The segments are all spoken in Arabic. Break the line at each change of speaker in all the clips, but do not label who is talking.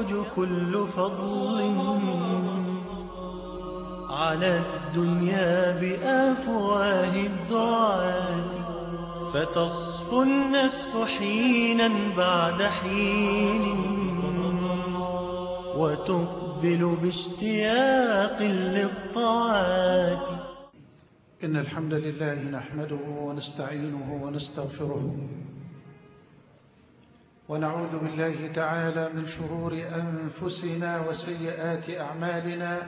يعرج كل فضل على الدنيا بأفواه الدعاة، فتصفو النفس حينا بعد حين وتقبل باشتياق للطاعات.
إن الحمد لله نحمده ونستعينه ونستغفره، ونعوذ بالله تعالى من شرور أنفسنا وسيئات أعمالنا.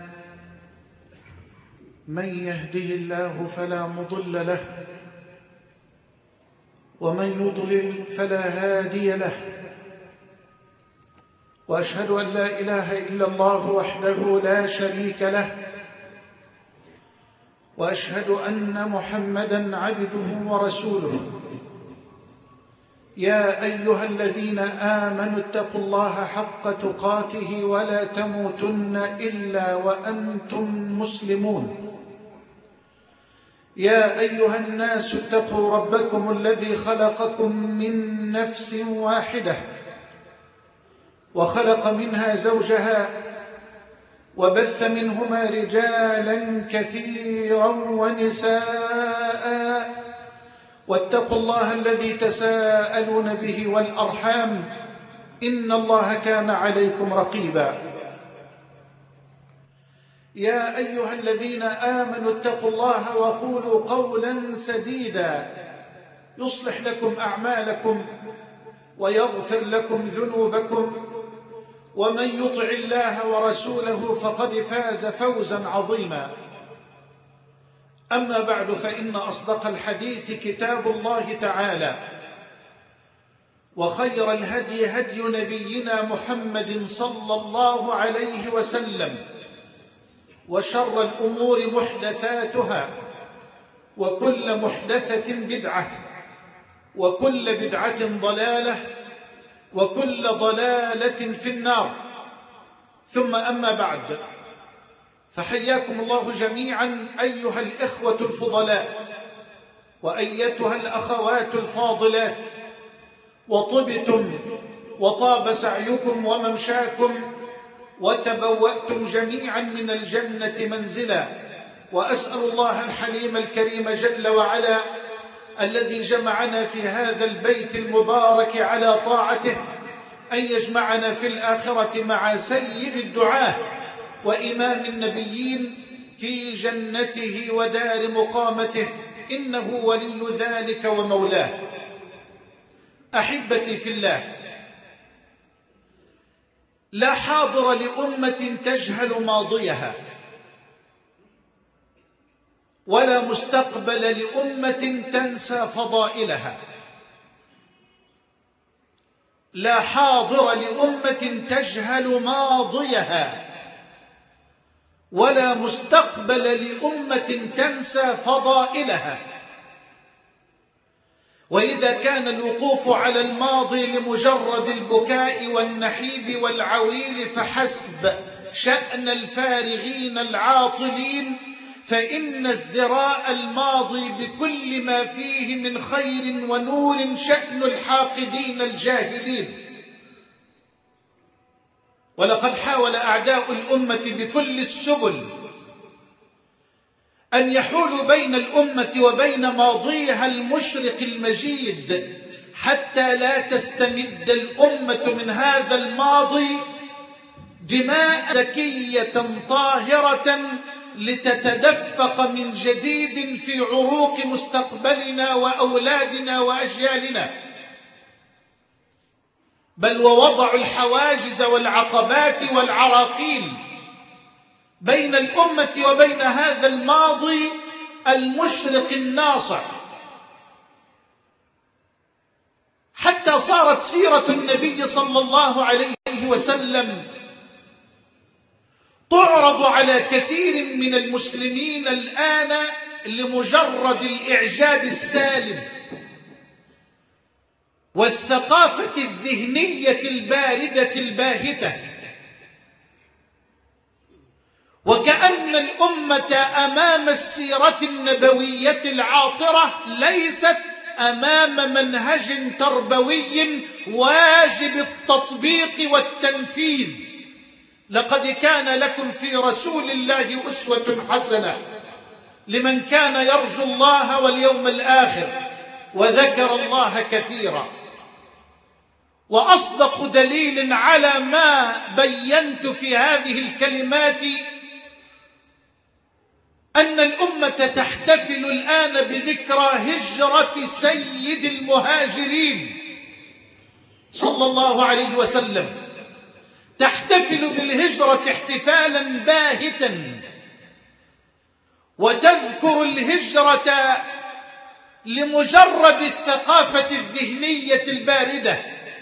من يهده الله فلا مضل له، ومن يضلل فلا هادي له، وأشهد أن لا إله إلا الله وحده لا شريك له، وأشهد أن محمدًا عبده ورسوله. يا أيها الذين آمنوا اتقوا الله حق تقاته ولا تموتن إلا وأنتم مسلمون. يا أيها الناس اتقوا ربكم الذي خلقكم من نفس واحدة، وخلق منها زوجها، وبث منهما رجالا كثيرا ونساء، واتقوا الله الذي تساءلون به والأرحام، إن الله كان عليكم رقيبا. يا أيها الذين آمنوا اتقوا الله وقولوا قولا سديدا يصلح لكم أعمالكم ويغفر لكم ذنوبكم، ومن يطع الله ورسوله فقد فاز فوزا عظيما. أما بعد، فإن أصدق الحديث كتاب الله تعالى، وخير الهدي هدي نبينا محمد صلى الله عليه وسلم، وشر الأمور محدثاتها، وكل محدثة بدعة، وكل بدعة ضلالة، وكل ضلالة في النار. ثم أما بعد، فحياكم الله جميعا أيها الإخوة الفضلاء، وأيتها الأخوات الفاضلات، وطبتم وطاب سعيكم وممشاكم، وتبوأتم جميعا من الجنة منزلا. وأسأل الله الحليم الكريم جل وعلا الذي جمعنا في هذا البيت المبارك على طاعته أن يجمعنا في الآخرة مع سيد الدعاة وإمام النبيين في جنته ودار مقامته، إنه ولي ذلك ومولاه. أحبتي في الله، لا حاضر لأمة تجهل ماضيها، ولا مستقبل لأمة تنسى فضائلها. لا حاضر لأمة تجهل ماضيها، ولا مستقبل لأمة تنسى فضائلها. وإذا كان الوقوف على الماضي لمجرد البكاء والنحيب والعويل فحسب شأن الفارغين العاطلين، فإن ازدراء الماضي بكل ما فيه من خير ونور شأن الحاقدين الجاهلين. ولقد حاول أعداء الأمة بكل السبل أن يحولوا بين الأمة وبين ماضيها المشرق المجيد، حتى لا تستمد الأمة من هذا الماضي دماء زكية طاهرة لتتدفق من جديد في عروق مستقبلنا وأولادنا وأجيالنا، بل ووضعوا الحواجز والعقبات والعراقيل بين الأمة وبين هذا الماضي المشرق الناصع، حتى صارت سيرة النبي صلى الله عليه وسلم تعرض على كثير من المسلمين الآن لمجرد الإعجاب السالب والثقافة الذهنية الباردة الباهتة، وكأن الأمة أمام السيرة النبوية العاطرة ليست أمام منهج تربوي واجب التطبيق والتنفيذ. لقد كان لكم في رسول الله أسوة حسنة لمن كان يرجو الله واليوم الآخر وذكر الله كثيرا. وأصدق دليل على ما بينت في هذه الكلمات أن الأمة تحتفل الآن بذكرى هجرة سيد المهاجرين صلى الله عليه وسلم، تحتفل بالهجرة احتفالا باهتا، وتذكر الهجرة لمجرد الثقافة الذهنية الباردة.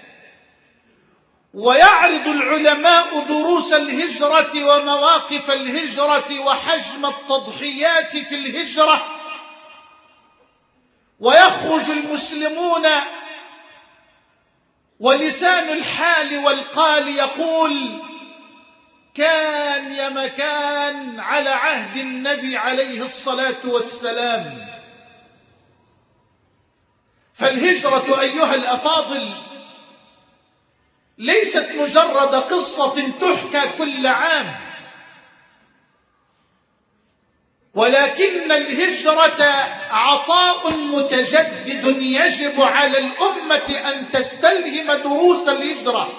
ويعرض العلماء دروس الهجرة ومواقف الهجرة وحجم التضحيات في الهجرة، ويخرج المسلمون ولسان الحال والقال يقول كان يا مكان على عهد النبي عليه الصلاة والسلام. فالهجرة أيها الأفاضل ليست مجرد قصة تحكى كل عام، ولكن الهجرة عطاء متجدد يجب على الأمة أن تستلهم دروس الهجرة،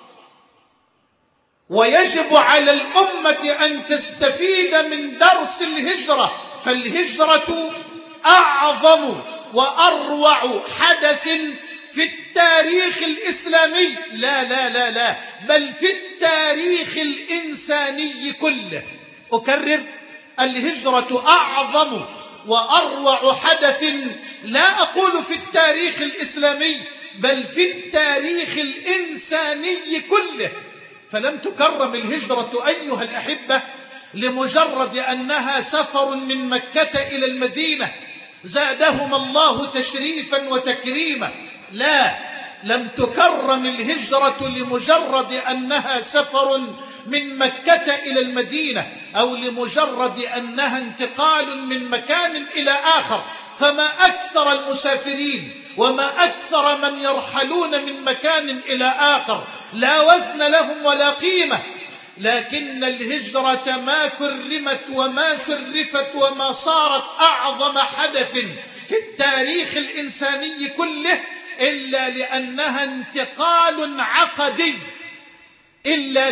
ويجب على الأمة أن تستفيد من درس الهجرة. فالهجرة أعظم وأروع حدث في التاريخ الإسلامي، لا بل في التاريخ الإنساني كله. أكرر، الهجرة أعظم وأروع حدث، لا أقول في التاريخ الإسلامي بل في التاريخ الإنساني كله. فلم تكرم الهجرة أيها الأحبة لمجرد أنها سفر من مكة إلى المدينة زادهم الله تشريفا وتكريما، لا، لم تكرم الهجرة لمجرد أنها سفر من مكة إلى المدينة أو لمجرد أنها انتقال من مكان إلى آخر. فما أكثر المسافرين وما أكثر من يرحلون من مكان إلى آخر، لا وزن لهم ولا قيمة. لكن الهجرة ما كرمت وما شرفت وما صارت أعظم حدث في التاريخ الإنساني كله إلا لأنها انتقال عقدي، إلا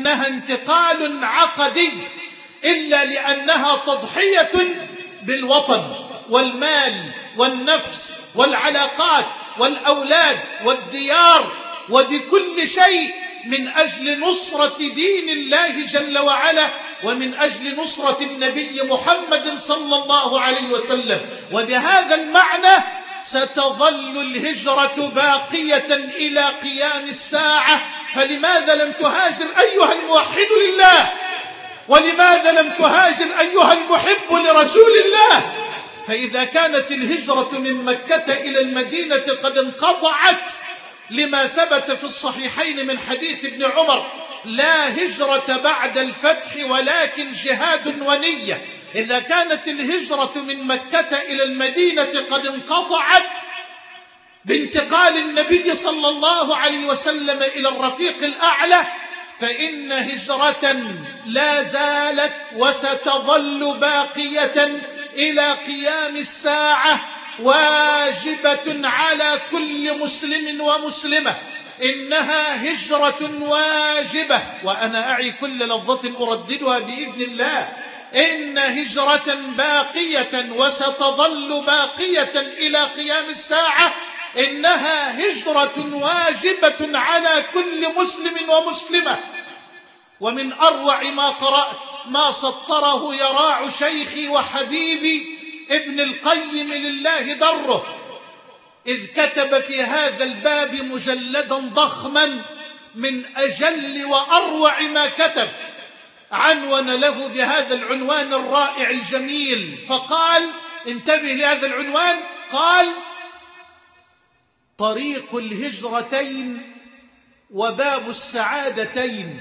لأنها تضحية بالوطن والمال والنفس والعلاقات والأولاد والديار وبكل شيء من أجل نصرة دين الله جل وعلا ومن أجل نصرة النبي محمد صلى الله عليه وسلم. وبهذا المعنى ستظل الهجرة باقية إلى قيام الساعة. فلماذا لم تهاجر أيها الموحد لله؟ ولماذا لم تهاجر أيها المحب لرسول الله؟ فإذا كانت الهجرة من مكة إلى المدينة قد انقطعت لما ثبت في الصحيحين من حديث ابن عمر: لا هجرة بعد الفتح ولكن جهاد ونية. إذا كانت الهجرة من مكة إلى المدينة قد انقطعت بانتقال النبي صلى الله عليه وسلم إلى الرفيق الأعلى، فإن هجرة لا زالت وستظل باقية إلى قيام الساعة واجبة على كل مسلم ومسلمة. إنها هجرة واجبة، وأنا أعي كل لفظة أرددها بإذن الله. إن هجرة باقية وستظل باقية إلى قيام الساعة، إنها هجرة واجبة على كل مسلم ومسلمة. ومن أروع ما قرأت ما سطره يراع شيخي وحبيبي ابن القيم لله ضره، إذ كتب في هذا الباب مجلدا ضخما من أجل وأروع ما كتب، عنون له بهذا العنوان الرائع الجميل، فقال: انتبه لهذا العنوان، قال: طريق الهجرتين وباب السعادتين.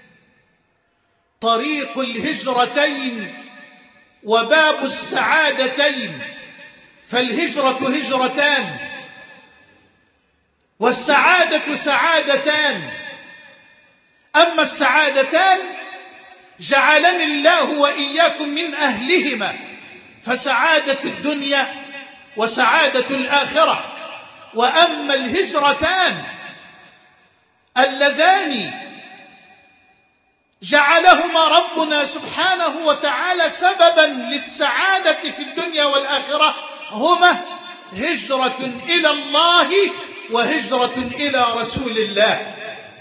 طريق الهجرتين وباب السعادتين. فالهجرة هجرتان، والسعادة سعادتان. أما السعادتان جعلني الله وإياكم من أهلهما، فسعادة الدنيا وسعادة الآخرة. وأما الهجرتان اللذان جعلهما ربنا سبحانه وتعالى سببا للسعادة في الدنيا والآخرة هما هجرة إلى الله وهجرة إلى رسول الله.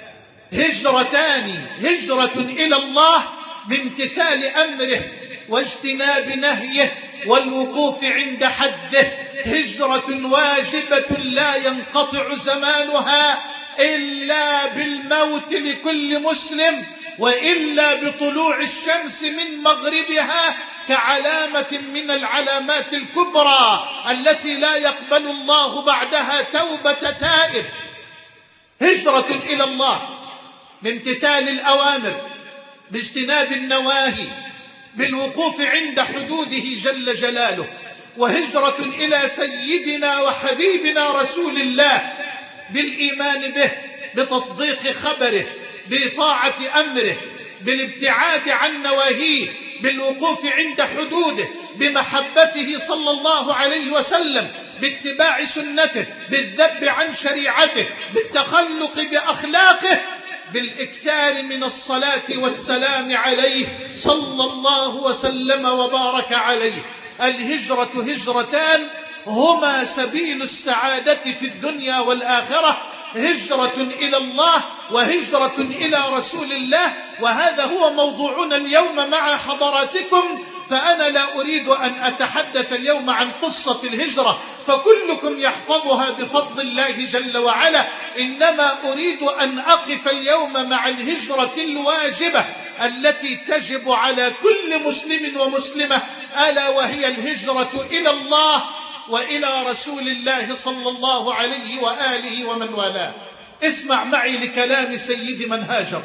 هجرتان: هجرة إلى الله بامتثال أمره واجتناب نهيه والوقوف عند حده، هجرة واجبة لا ينقطع زمانها إلا بالموت لكل مسلم، وإلا بطلوع الشمس من مغربها، كعلامة من العلامات الكبرى التي لا يقبل الله بعدها توبة تائب. هجرة إلى الله بامتثال الأوامر، باجتناب النواهي، بالوقوف عند حدوده جل جلاله. وهجرة إلى سيدنا وحبيبنا رسول الله بالإيمان به، بتصديق خبره، بإطاعة أمره، بالابتعاد عن نواهيه، بالوقوف عند حدوده، بمحبته صلى الله عليه وسلم، باتباع سنته، بالذب عن شريعته، بالتخلق بأخلاقه، بالإكثار من الصلاة والسلام عليه صلى الله وسلم وبارك عليه. الهجرة هجرتان هما سبيل السعادة في الدنيا والآخرة، هجرة إلى الله وهجرة إلى رسول الله. وهذا هو موضوعنا اليوم مع حضراتكم. فأنا لا أريد أن أتحدث اليوم عن قصة الهجرة فكلكم يحفظها بفضل الله جل وعلا، إنما أريد أن أقف اليوم مع الهجرة الواجبة التي تجب على كل مسلم ومسلمة، ألا وهي الهجرة إلى الله وإلى رسول الله صلى الله عليه وآله ومن والاه. اسمع معي لكلام سيد من هاجر.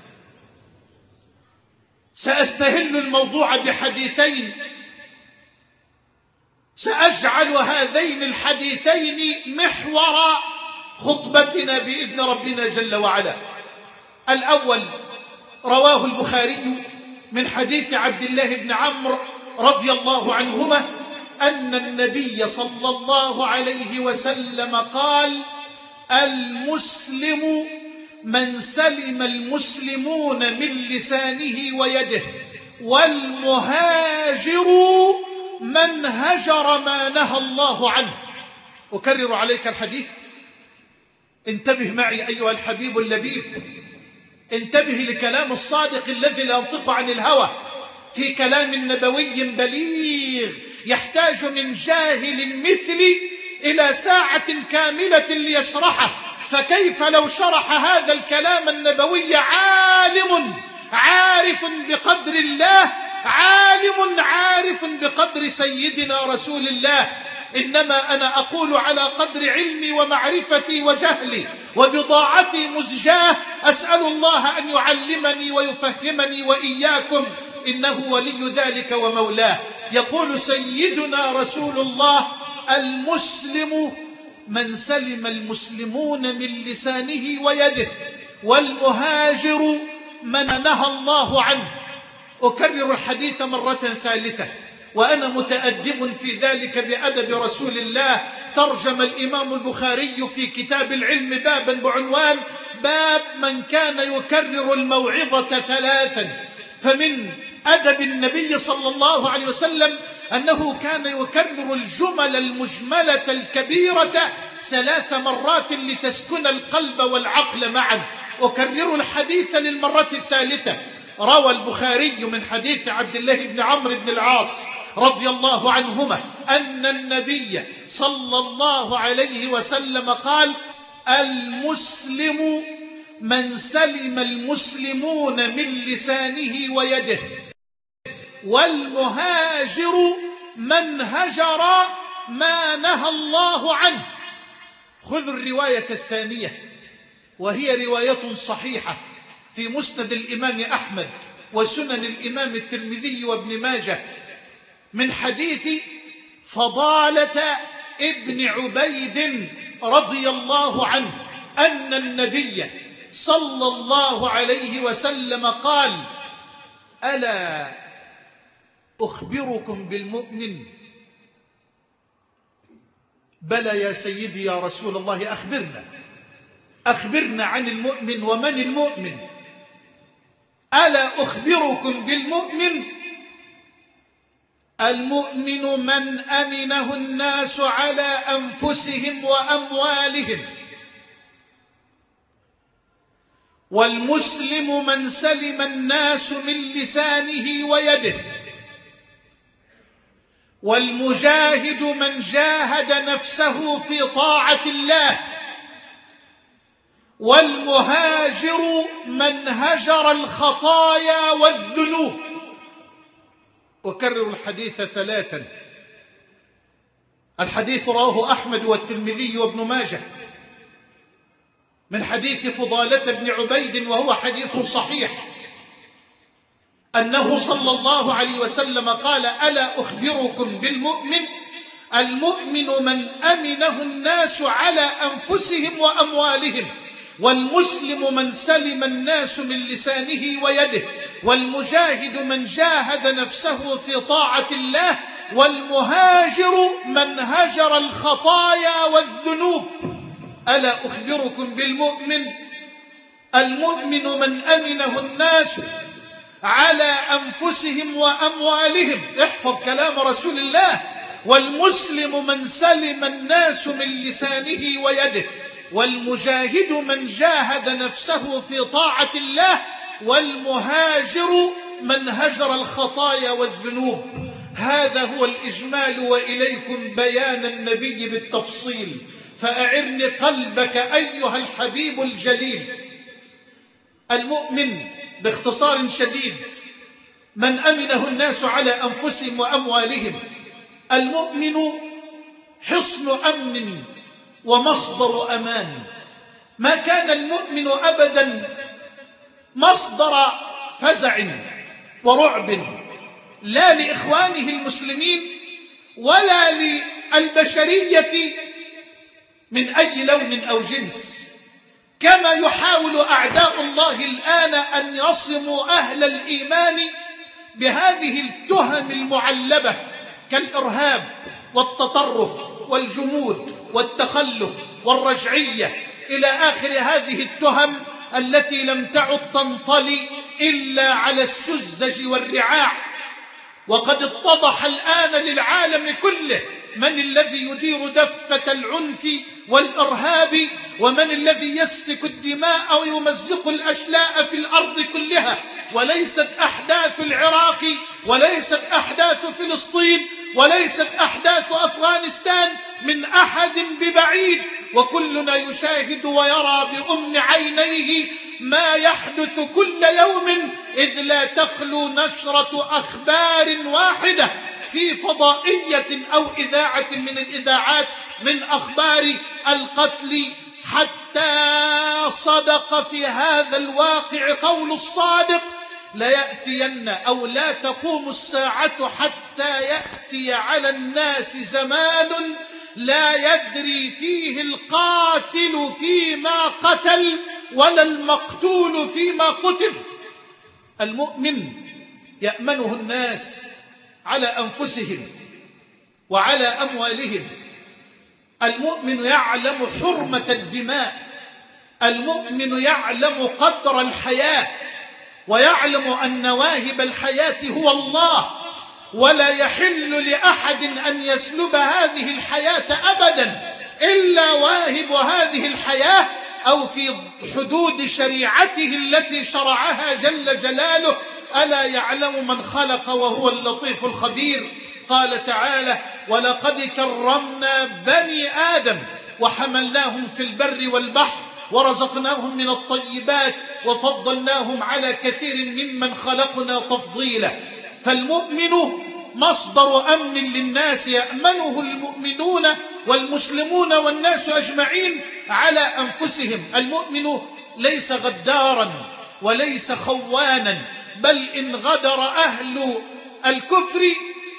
سأستهل الموضوع بحديثين، سأجعل هذين الحديثين محور خطبتنا بإذن ربنا جل وعلا. الأول رواه البخاري من حديث عبد الله بن عمرو رضي الله عنهما أن النبي صلى الله عليه وسلم قال: المسلم من سلم المسلمون من لسانه ويده، والمهاجر من هجر ما نهى الله عنه. أكرر عليك الحديث، انتبه معي أيها الحبيب اللبيب، انتبه لكلام الصادق الذي لا ينطق عن الهوى، في كلام نبوي بليغ يحتاج من جاهل مثلي إلى ساعة كاملة ليشرحه. فكيف لو شرح هذا الكلام النبوي عالم عارف بقدر الله، عالم عارف بقدر سيدنا رسول الله. إنما أنا أقول على قدر علمي ومعرفتي وجهلي وبضاعتي مزجاه، أسأل الله أن يعلمني ويفهمني وإياكم، إنه ولي ذلك ومولاه. يقول سيدنا رسول الله: المسلم من سلم المسلمون من لسانه ويده، والمهاجر من نهى الله عنه. أكرر الحديث مرة ثالثة وأنا متأدب في ذلك بأدب رسول الله. ترجم الإمام البخاري في كتاب العلم بابا بعنوان: باب من كان يكرر الموعظة ثلاثا. فمن أدب النبي صلى الله عليه وسلم أنه كان يكرر الجمل المجملة الكبيرة 3 مرات لتسكن القلب والعقل معا. أكرر الحديث للمرة الثالثة. روى البخاري من حديث عبد الله بن عمرو بن العاص رضي الله عنهما أن النبي صلى الله عليه وسلم قال: المسلم من سلم المسلمون من لسانه ويده، والمهاجر من هجر ما نهى الله عنه. خذوا الرواية الثانية وهي رواية صحيحة في مسند الإمام أحمد وسنن الإمام الترمذي وابن ماجه من حديث فضالة ابن عبيد رضي الله عنه أن النبي صلى الله عليه وسلم قال: ألا أخبركم بالمؤمن؟ بلى يا سيدي يا رسول الله، أخبرنا عن المؤمن. ومن المؤمن؟ ألا أخبركم بالمؤمن؟ المؤمن من أمنه الناس على أنفسهم وأموالهم، والمسلم من سلم الناس من لسانه ويده، والمجاهد من جاهد نفسه في طاعة الله، والمهاجر من هجر الخطايا والذنوب. أكرر الحديث ثلاثا. الحديث رواه أحمد والترمذي وابن ماجه من حديث فضالة بن عبيد، وهو حديث صحيح، أنه صلى الله عليه وسلم قال: ألا أخبركم بالمؤمن؟ المؤمن من أمنه الناس على أنفسهم وأموالهم، والمسلم من سلم الناس من لسانه ويده، والمجاهد من جاهد نفسه في طاعة الله، والمهاجر من هجر الخطايا والذنوب. ألا أخبركم بالمؤمن؟ المؤمن من أمنه الناس على أنفسهم وأموالهم، احفظ كلام رسول الله، والمسلم من سلم الناس من لسانه ويده، والمجاهد من جاهد نفسه في طاعة الله، والمهاجر من هجر الخطايا والذنوب. هذا هو الإجمال، وإليكم بيان النبي بالتفصيل، فأعرني قلبك أيها الحبيب الجليل. المؤمن باختصار شديد من أمنه الناس على أنفسهم وأموالهم. المؤمن حصن أمن ومصدر أمان. ما كان المؤمن أبدا مصدر فزع ورعب، لا لإخوانه المسلمين ولا للبشرية من أي لون أو جنس، كما يحاول أعداء الله الآن أن يصموا أهل الإيمان بهذه التهم المعلبة كالإرهاب والتطرف والجمود والتخلف والرجعية إلى آخر هذه التهم التي لم تعد تنطلي إلا على السذج والرعاع. وقد اتضح الآن للعالم كله من الذي يدير دفة العنف والإرهاب، ومن الذي يسفك الدماء ويمزق الأشلاء في الأرض كلها. وليست أحداث العراق، وليست أحداث فلسطين، وليست أحداث أفغانستان من أحد ببعيد، وكلنا يشاهد ويرى بأم عينيه ما يحدث كل يوم، إذ لا تخلو نشرة أخبار واحدة في فضائية أو إذاعة من الإذاعات من أخبار القتل، حتى صدق في هذا الواقع قول الصادق: لا يأتين أو لا تقوم الساعة حتى يأتي على الناس زمان لا يدري فيه القاتل فيما قتل ولا المقتول فيما قتل. المؤمن يأمنه الناس على أنفسهم وعلى أموالهم. المؤمن يعلم حرمة الدماء، المؤمن يعلم قدر الحياة، ويعلم أن واهب الحياة هو الله، ولا يحل لأحد أن يسلب هذه الحياة أبدا إلا واهب هذه الحياة، أو في حدود شريعته التي شرعها جل جلاله. ألا يعلم من خلق وهو اللطيف الخبير. قال تعالى: ولقد كرمنا بني آدم وحملناهم في البر والبحر ورزقناهم من الطيبات وفضلناهم على كثير ممن خلقنا تفضيلا. فالمؤمن مصدر أمن للناس، يأمنه المؤمنون والمسلمون والناس أجمعين على أنفسهم. المؤمن ليس غدارا وليس خوانا، بل إن غدر أهل الكفر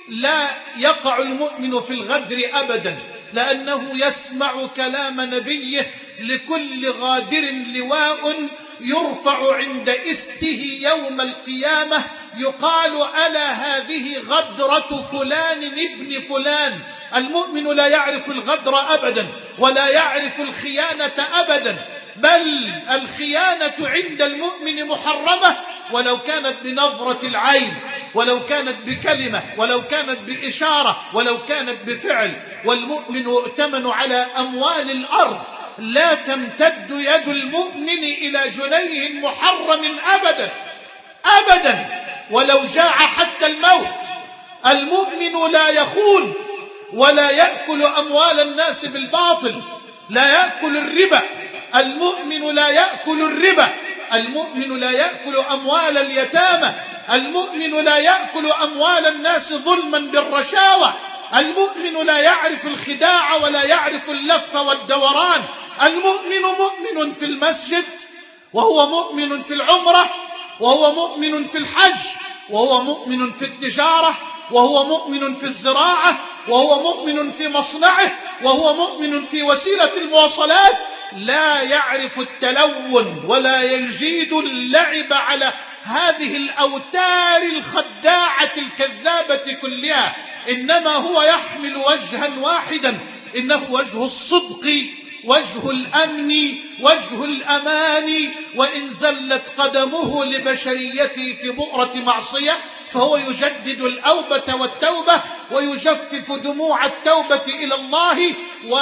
لا يقع المؤمن في الغدر أبدا، لأنه يسمع كلام نبيه: لكل غادر لواء يرفع عند استه يوم القيامة يقال: ألا هذه غدرة فلان ابن فلان. المؤمن لا يعرف الغدر أبدا، ولا يعرف الخيانة أبدا، بل الخيانة عند المؤمن محرمة، ولو كانت بنظرة العين، ولو كانت بكلمة، ولو كانت بإشارة، ولو كانت بفعل. والمؤمن يؤتمن على أموال الأرض، لا تمتد يد المؤمن إلى جنيه محرم أبدا أبدا، ولو جاع حتى الموت. المؤمن لا يخون ولا يأكل أموال الناس بالباطل، لا يأكل الربا. المؤمن لا يأكل الربا، المؤمن لا يأكل أموال اليتامى، المؤمن لا يأكل أموال الناس ظلما بالرشاوى، المؤمن لا يعرف الخداع ولا يعرف اللف والدوران. المؤمن مؤمن في المسجد، وهو مؤمن في العمرة، وهو مؤمن في الحج، وهو مؤمن في التجارة، وهو مؤمن في الزراعة، وهو مؤمن في مصنعه، وهو مؤمن في وسيلة المواصلات. لا يعرف التلون ولا يجيد اللعب على هذه الأوتار الخداعة الكذابة كلها، إنما هو يحمل وجها واحدا، إنه وجه الصدق، وجه الأمن، وجه الأمان. وإن زلت قدمه لبشريته في بؤرة معصية فهو يجدد الأوبة والتوبة، ويجفف دموع التوبة إلى الله،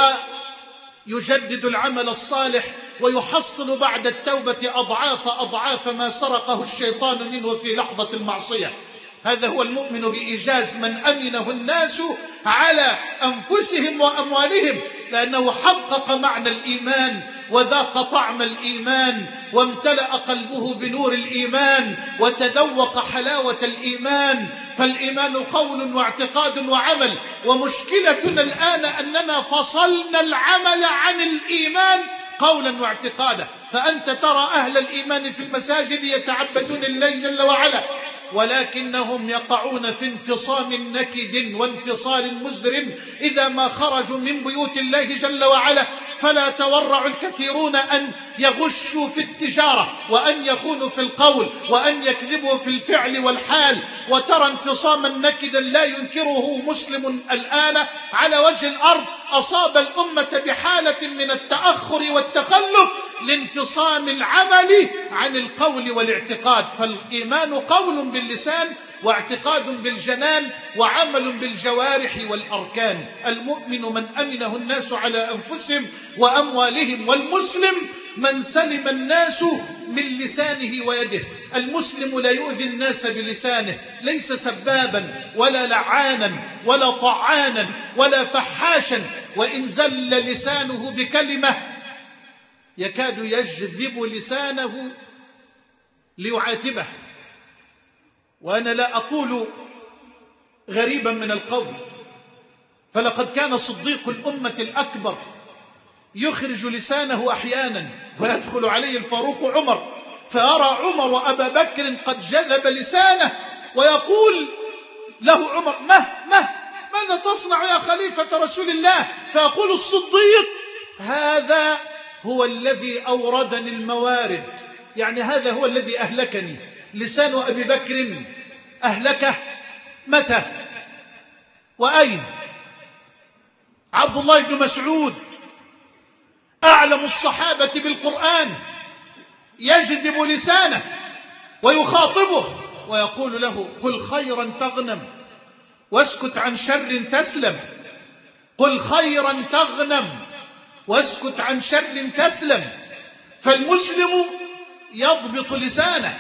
ويجدد العمل الصالح، ويحصل بعد التوبة أضعاف ما سرقه الشيطان منه في لحظة المعصية. هذا هو المؤمن بإيجاز من أمنه الناس على أنفسهم وأموالهم، لأنه حقق معنى الإيمان وذاق طعم الإيمان، وامتلأ قلبه بنور الإيمان، وتذوق حلاوة الإيمان. فالإيمان قول واعتقاد وعمل، ومشكلتنا الآن أننا فصلنا العمل عن الإيمان قولا واعتقادا. فأنت ترى أهل الإيمان في المساجد يتعبدون الله جل وعلا، ولكنهم يقعون في انفصام نكد وانفصال مزر إذا ما خرجوا من بيوت الله جل وعلا. فلا تورع الكثيرون أن يغشوا في التجارة، وأن يخونوا في القول، وأن يكذبوا في الفعل والحال. وترى انفصاما نكدا لا ينكره مسلم الآن على وجه الأرض. أصاب الأمة بحالة من التأخر والتخلف لانفصام العمل عن القول والاعتقاد. فالإيمان قول باللسان، واعتقاد بالجنان، وعمل بالجوارح والأركان. المؤمن من أمنه الناس على أنفسهم وأموالهم، والمسلم من سلم الناس من لسانه ويده. المسلم لا يؤذي الناس بلسانه، ليس سبابا ولا لعانا ولا طعانا ولا فحاشا. وإن زل لسانه بكلمة يكاد يجذب لسانه ليعاتبه. وأنا لا أقول غريبا من القول، فلقد كان صديق الأمة الأكبر يخرج لسانه أحيانا، ويدخل عليه الفاروق عمر فيرى عمر أبا بكر قد جذب لسانه، ويقول له عمر: ماذا تصنع يا خليفة رسول الله؟ فيقول الصديق: هذا هو الذي أوردني الموارد، يعني هذا هو الذي أهلكني. لسان أبي بكر أهلكه متى وأين؟ عبد الله بن مسعود أعلم الصحابة بالقرآن يجذب لسانه ويخاطبه ويقول له: قل خيرا تغنم واسكت عن شر تسلم، قل خيرا تغنم واسكت عن شر تسلم. فالمسلم يضبط لسانه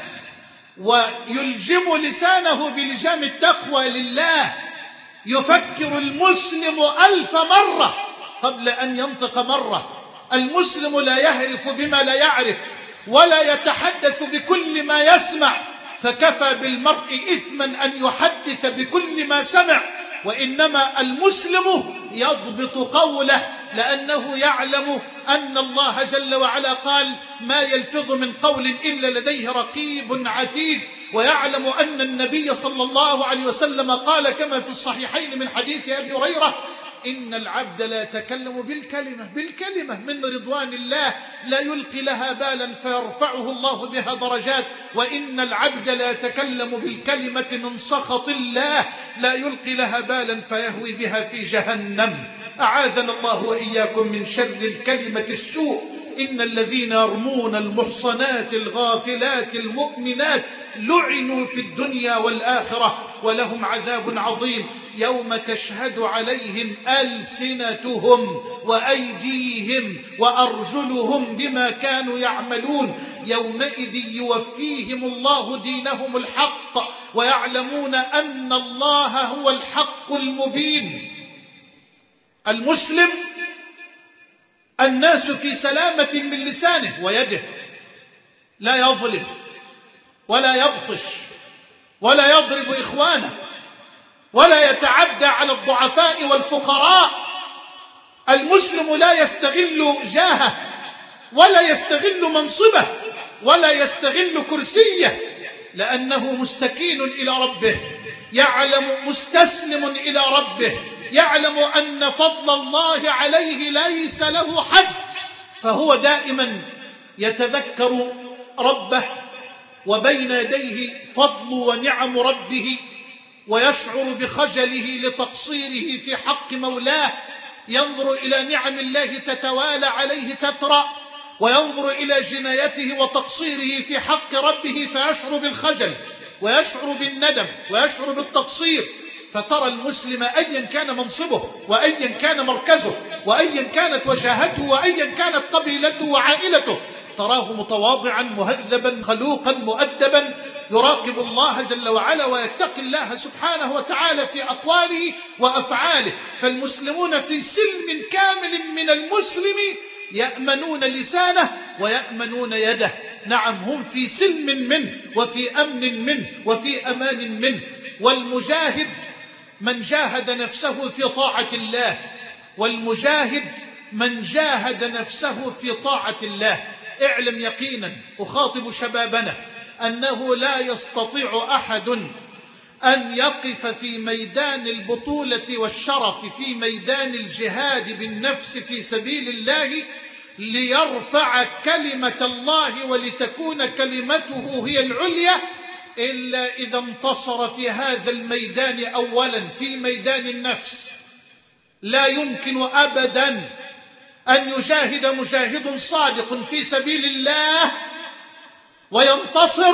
ويلجم لسانه بلجام التقوى لله. يفكر المسلم 1000 مرة قبل أن ينطق مرة. المسلم لا يهرف بما لا يعرف، ولا يتحدث بكل ما يسمع، فكفى بالمرء إثما أن يحدث بكل ما سمع. وإنما المسلم يضبط قوله، لأنه يعلم أن الله جل وعلا قال: ما يلفظ من قول إلا لديه رقيب عتيد. ويعلم أن النبي صلى الله عليه وسلم قال كما في الصحيحين من حديث أبي هريرة: إن العبد لا يتكلم بالكلمة من رضوان الله لا يلقي لها بالا فيرفعه الله بها درجات، وإن العبد لا يتكلم بالكلمة من سخط الله لا يلقي لها بالا فيهوي بها في جهنم. أعاذنا الله وإياكم من شر الكلمة السوء. إن الذين يرمون المحصنات الغافلات المؤمنات لعنوا في الدنيا والآخرة ولهم عذاب عظيم يوم تشهد عليهم ألسنتهم وأيديهم وأرجلهم بما كانوا يعملون يومئذ يوفيهم الله دينهم الحق ويعلمون أن الله هو الحق المبين. المسلم الناس في سلامة من لسانه ويده، لا يظلم ولا يبطش ولا يضرب إخوانه ولا يتعدى على الضعفاء والفقراء. المسلم لا يستغل جاهه ولا يستغل منصبه ولا يستغل كرسيه، لأنه مستكين إلى ربه، يعلم مستسلم إلى ربه، يعلم أن فضل الله عليه ليس له حد، فهو دائما يتذكر ربه وبين يديه فضل ونعم ربه، ويشعر بخجله لتقصيره في حق مولاه، ينظر إلى نعم الله تتوالى عليه تترى، وينظر إلى جنايته وتقصيره في حق ربه فيشعر بالخجل ويشعر بالندم ويشعر بالتقصير. فترى المسلم أيا كان منصبه وأيا كان مركزه وأيا كانت وجاهته وأيا كانت قبيلته وعائلته، تراه متواضعا مهذبا خلوقا مؤدبا يراقب الله جل وعلا ويتقي الله سبحانه وتعالى في أقواله وأفعاله. فالمسلمون في سلم كامل من المسلم، يأمنون لسانه ويأمنون يده. نعم، هم في سلم منه وفي أمن منه وفي أمان منه. والمجاهد من جاهد نفسه في طاعة الله، والمجاهد من جاهد نفسه في طاعة الله. اعلم يقينا، أخاطب شبابنا، أنه لا يستطيع أحد أن يقف في ميدان البطولة والشرف، في ميدان الجهاد بالنفس في سبيل الله، ليرفع كلمة الله ولتكون كلمته هي العليا، إلا إذا انتصر في هذا الميدان أولا، في ميدان النفس. لا يمكن أبدا أن يجاهد مجاهد صادق في سبيل الله وينتصر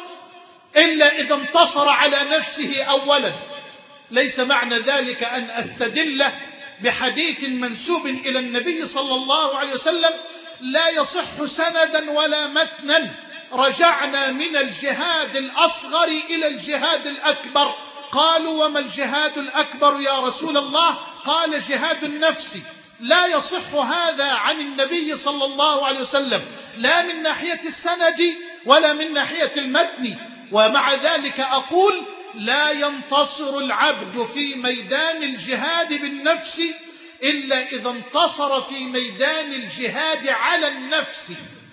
إلا إذا انتصر على نفسه أولا. ليس معنى ذلك أن أستدل بحديث منسوب إلى النبي صلى الله عليه وسلم لا يصح سندا ولا متنا: رجعنا من الجهاد الأصغر إلى الجهاد الأكبر. قالوا: وما الجهاد الأكبر يا رسول الله؟ قال: جهاد النفس. لا يصح هذا عن النبي صلى الله عليه وسلم، لا من ناحية السند ولا من ناحية المتن. ومع ذلك أقول: لا ينتصر العبد في ميدان الجهاد بالنفس إلا إذا انتصر في ميدان الجهاد على النفس.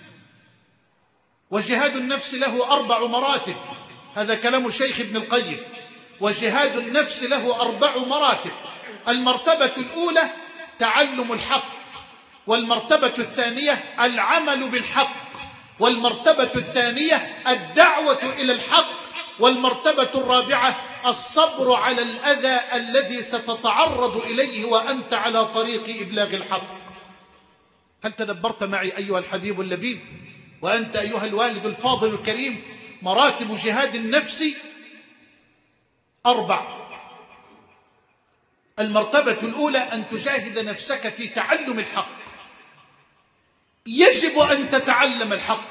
وجهاد النفس له 4 مراتب، هذا كلام الشيخ ابن القيم. وجهاد النفس له 4 مراتب. المرتبة الأولى تعلم الحق، والمرتبة الثانية العمل بالحق، والمرتبة الثانية الدعوة إلى الحق، والمرتبة الرابعة الصبر على الأذى الذي ستتعرض إليه وأنت على طريق إبلاغ الحق. هل تدبرت معي أيها الحبيب اللبيب وأنت أيها الوالد الفاضل الكريم مراتب جهاد النفس 4؟ المرتبة الأولى أن تجاهد نفسك في تعلم الحق. يجب أن تتعلم الحق،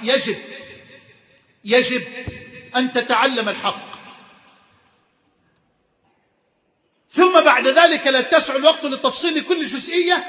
يجب أن تتعلم الحق. ثم بعد ذلك لا تسع الوقت لتفصيل كل جزئية،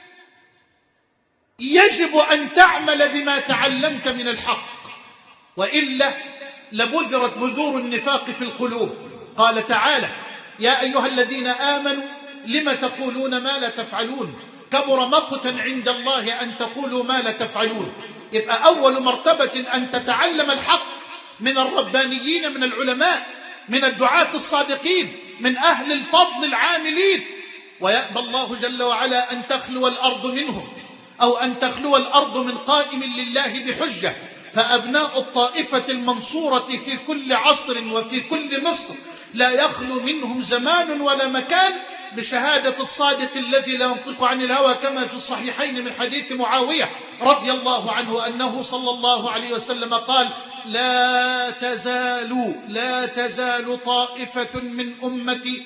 يجب أن تعمل بما تعلمت من الحق، وإلا لبذرت بذور النفاق في القلوب. قال تعالى: يا أيها الذين آمنوا لم تقولون ما لا تفعلون كبر مقتا عند الله أن تقولوا ما لا تفعلون. يبقى أول مرتبة أن تتعلم الحق، من الربانيين من العلماء من الدعاة الصادقين من أهل الفضل العاملين، ويأبى الله جل وعلا أن تخلو الأرض منهم أو أن تخلو الأرض من قائم لله بحجة. فأبناء الطائفة المنصورة في كل عصر وفي كل مصر لا يخلو منهم زمان ولا مكان بشهادة الصادق الذي لا ينطق عن الهوى، كما في الصحيحين من حديث معاوية رضي الله عنه أنه صلى الله عليه وسلم قال: لا تزال طائفة من أمتي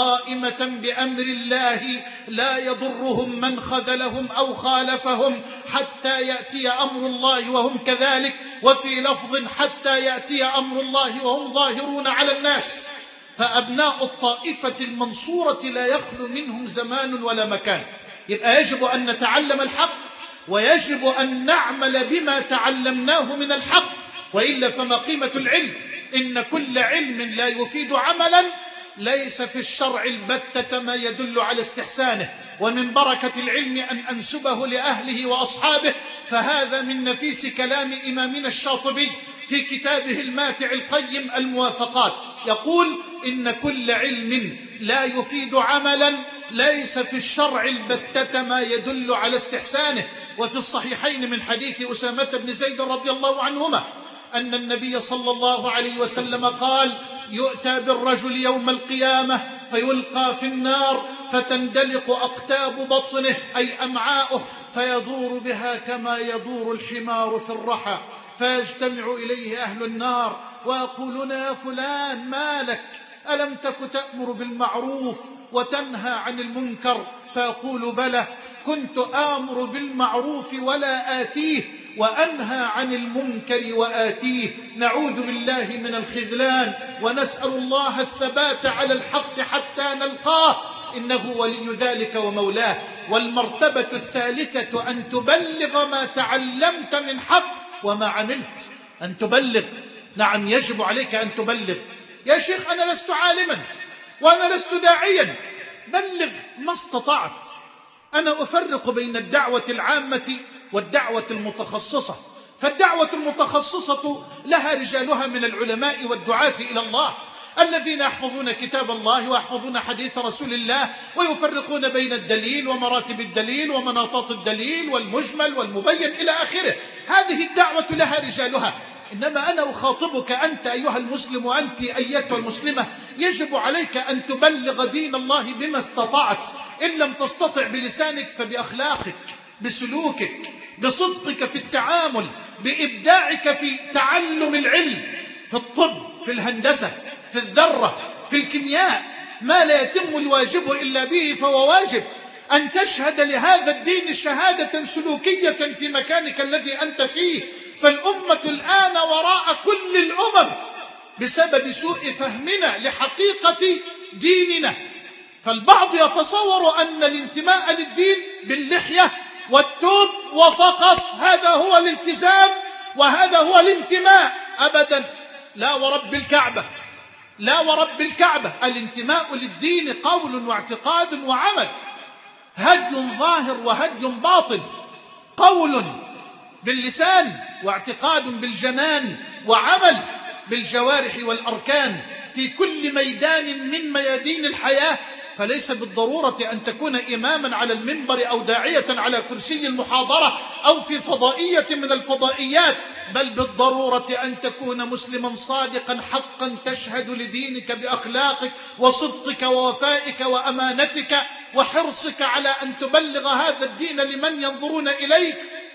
قائمة بأمر الله لا يضرهم من خذلهم أو خالفهم حتى يأتي أمر الله وهم كذلك، وفي لفظ: حتى يأتي أمر الله وهم ظاهرون على الناس. فأبناء الطائفة المنصورة لا يخلو منهم زمان ولا مكان. يبقى يجب أن نتعلم الحق، ويجب أن نعمل بما تعلمناه من الحق، وإلا فما قيمة العلم؟ إن كل علم لا يفيد عملا ليس في الشرع البتة ما يدل على استحسانه. ومن بركة العلم أن أنسبه لأهله وأصحابه، فهذا من نفيس كلام إمامنا الشاطبي في كتابه الماتع القيم الموافقات، يقول: إن كل علم لا يفيد عملا ليس في الشرع البتة ما يدل على استحسانه. وفي الصحيحين من حديث أسامة بن زيد رضي الله عنهما أن النبي صلى الله عليه وسلم قال: يؤتى بالرجل يوم القيامة فيلقى في النار فتندلق أقتاب بطنه أي أمعاؤه فيدور بها كما يدور الحمار في الرحى، فيجتمع إليه أهل النار ويقولون: يا فلان ما لك؟ ألم تك تأمر بالمعروف وتنهى عن المنكر؟ فيقول: بلى، كنت آمر بالمعروف ولا آتيه، وأنهى عن المنكر وآتيه. نعوذ بالله من الخذلان، ونسأل الله الثبات على الحق حتى نلقاه، إنه ولي ذلك ومولاه. والمرتبة الثالثة أن تبلغ ما تعلمت من حق وما عملت. أن تبلغ، نعم يجب عليك أن تبلغ. يا شيخ أنا لست عالما وأنا لست داعيا، بلغ ما استطعت. أنا أفرق بين الدعوة العامة والدعوة المتخصصة، فالدعوة المتخصصة لها رجالها من العلماء والدعاة إلى الله الذين يحفظون كتاب الله ويحفظون حديث رسول الله ويفرقون بين الدليل ومراتب الدليل ومناطات الدليل والمجمل والمبين إلى آخره. هذه الدعوة لها رجالها. إنما أنا أخاطبك أنت أيها المسلم وأنت أيتها المسلمة، يجب عليك أن تبلغ دين الله بما استطعت، إن لم تستطع بلسانك فبأخلاقك، بسلوكك، بصدقك في التعامل، بإبداعك في تعلم العلم، في الطب، في الهندسة، في الذرة، في الكيمياء. ما لا يتم الواجب إلا به فهو واجب. أن تشهد لهذا الدين شهادة سلوكية في مكانك الذي أنت فيه. فالأمة الآن وراء كل الأمم بسبب سوء فهمنا لحقيقة ديننا. فالبعض يتصور أن الانتماء للدين باللحية والتوب وفقط هذا هو الالتزام وهذا هو الانتماء. أبدا، لا ورب الكعبة، لا ورب الكعبة. الانتماء للدين قول واعتقاد وعمل، هدي ظاهر وهدي باطن، قول باللسان واعتقاد بالجنان وعمل بالجوارح والأركان في كل ميدان من ميادين الحياة. فليس بالضرورة أن تكون إماما على المنبر أو داعية على كرسي المحاضرة أو في فضائية من الفضائيات، بل بالضرورة أن تكون مسلما صادقا حقا تشهد لدينك بأخلاقك وصدقك ووفائك وأمانتك وحرصك على أن تبلغ هذا الدين لمن ينظرون إليك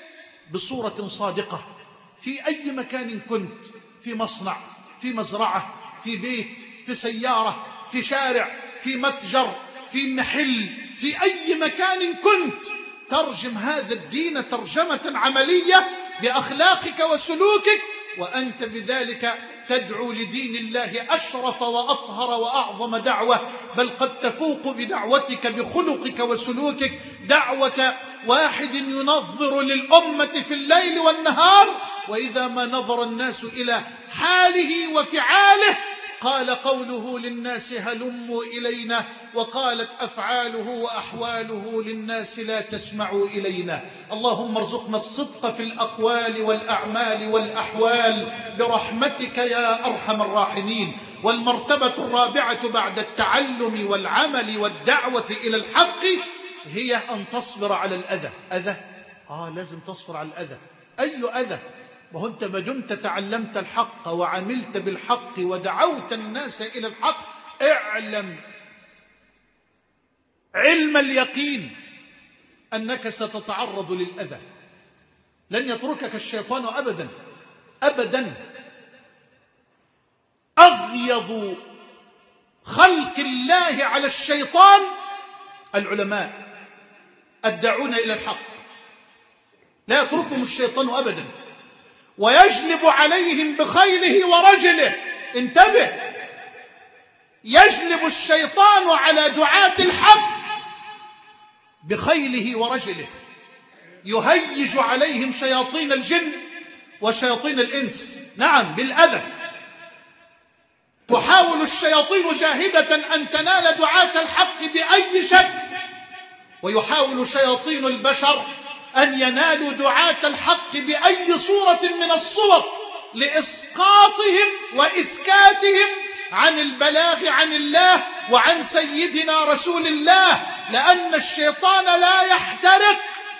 بصورة صادقة في أي مكان كنت، في مصنع، في مزرعة، في بيت، في سيارة، في شارع، في متجر، في محل، في أي مكان كنت، ترجم هذا الدين ترجمة عملية بأخلاقك وسلوكك، وأنت بذلك تدعو لدين الله أشرف وأطهر وأعظم دعوة، بل قد تفوق بدعوتك بخلقك وسلوكك دعوة واحد ينظر للأمة في الليل والنهار، وإذا ما نظر الناس إلى حاله وفعاله قال قوله للناس هلموا إلينا، وقالت أفعاله وأحواله للناس لا تسمعوا إلينا. اللهم ارزقنا الصدق في الأقوال والأعمال والأحوال برحمتك يا أرحم الراحمين. والمرتبة الرابعة بعد التعلم والعمل والدعوة إلى الحق هي أن تصبر على الأذى. أذى؟ لازم تصبر على الأذى. أي أذى؟ وهو أنت ما دمت تعلمت الحق وعملت بالحق ودعوت الناس إلى الحق، اعلم علم اليقين أنك ستتعرض للأذى. لن يتركك الشيطان أبدا أبدا. أغيظ خلق الله على الشيطان العلماء الداعون إلى الحق، لا يتركهم الشيطان أبدا، ويجلب عليهم بخيله ورجله. انتبه، يجلب الشيطان على دعاة الحق بخيله ورجله، يهيج عليهم شياطين الجن وشياطين الإنس، نعم بالأذى. تحاول الشياطين جاهدة أن تنال دعاة الحق بأي شكل، ويحاول شياطين البشر أن ينالوا دعاة الحق بأي صورة من الصور لإسقاطهم وإسكاتهم عن البلاغ عن الله وعن سيدنا رسول الله، لأن الشيطان لا يحترق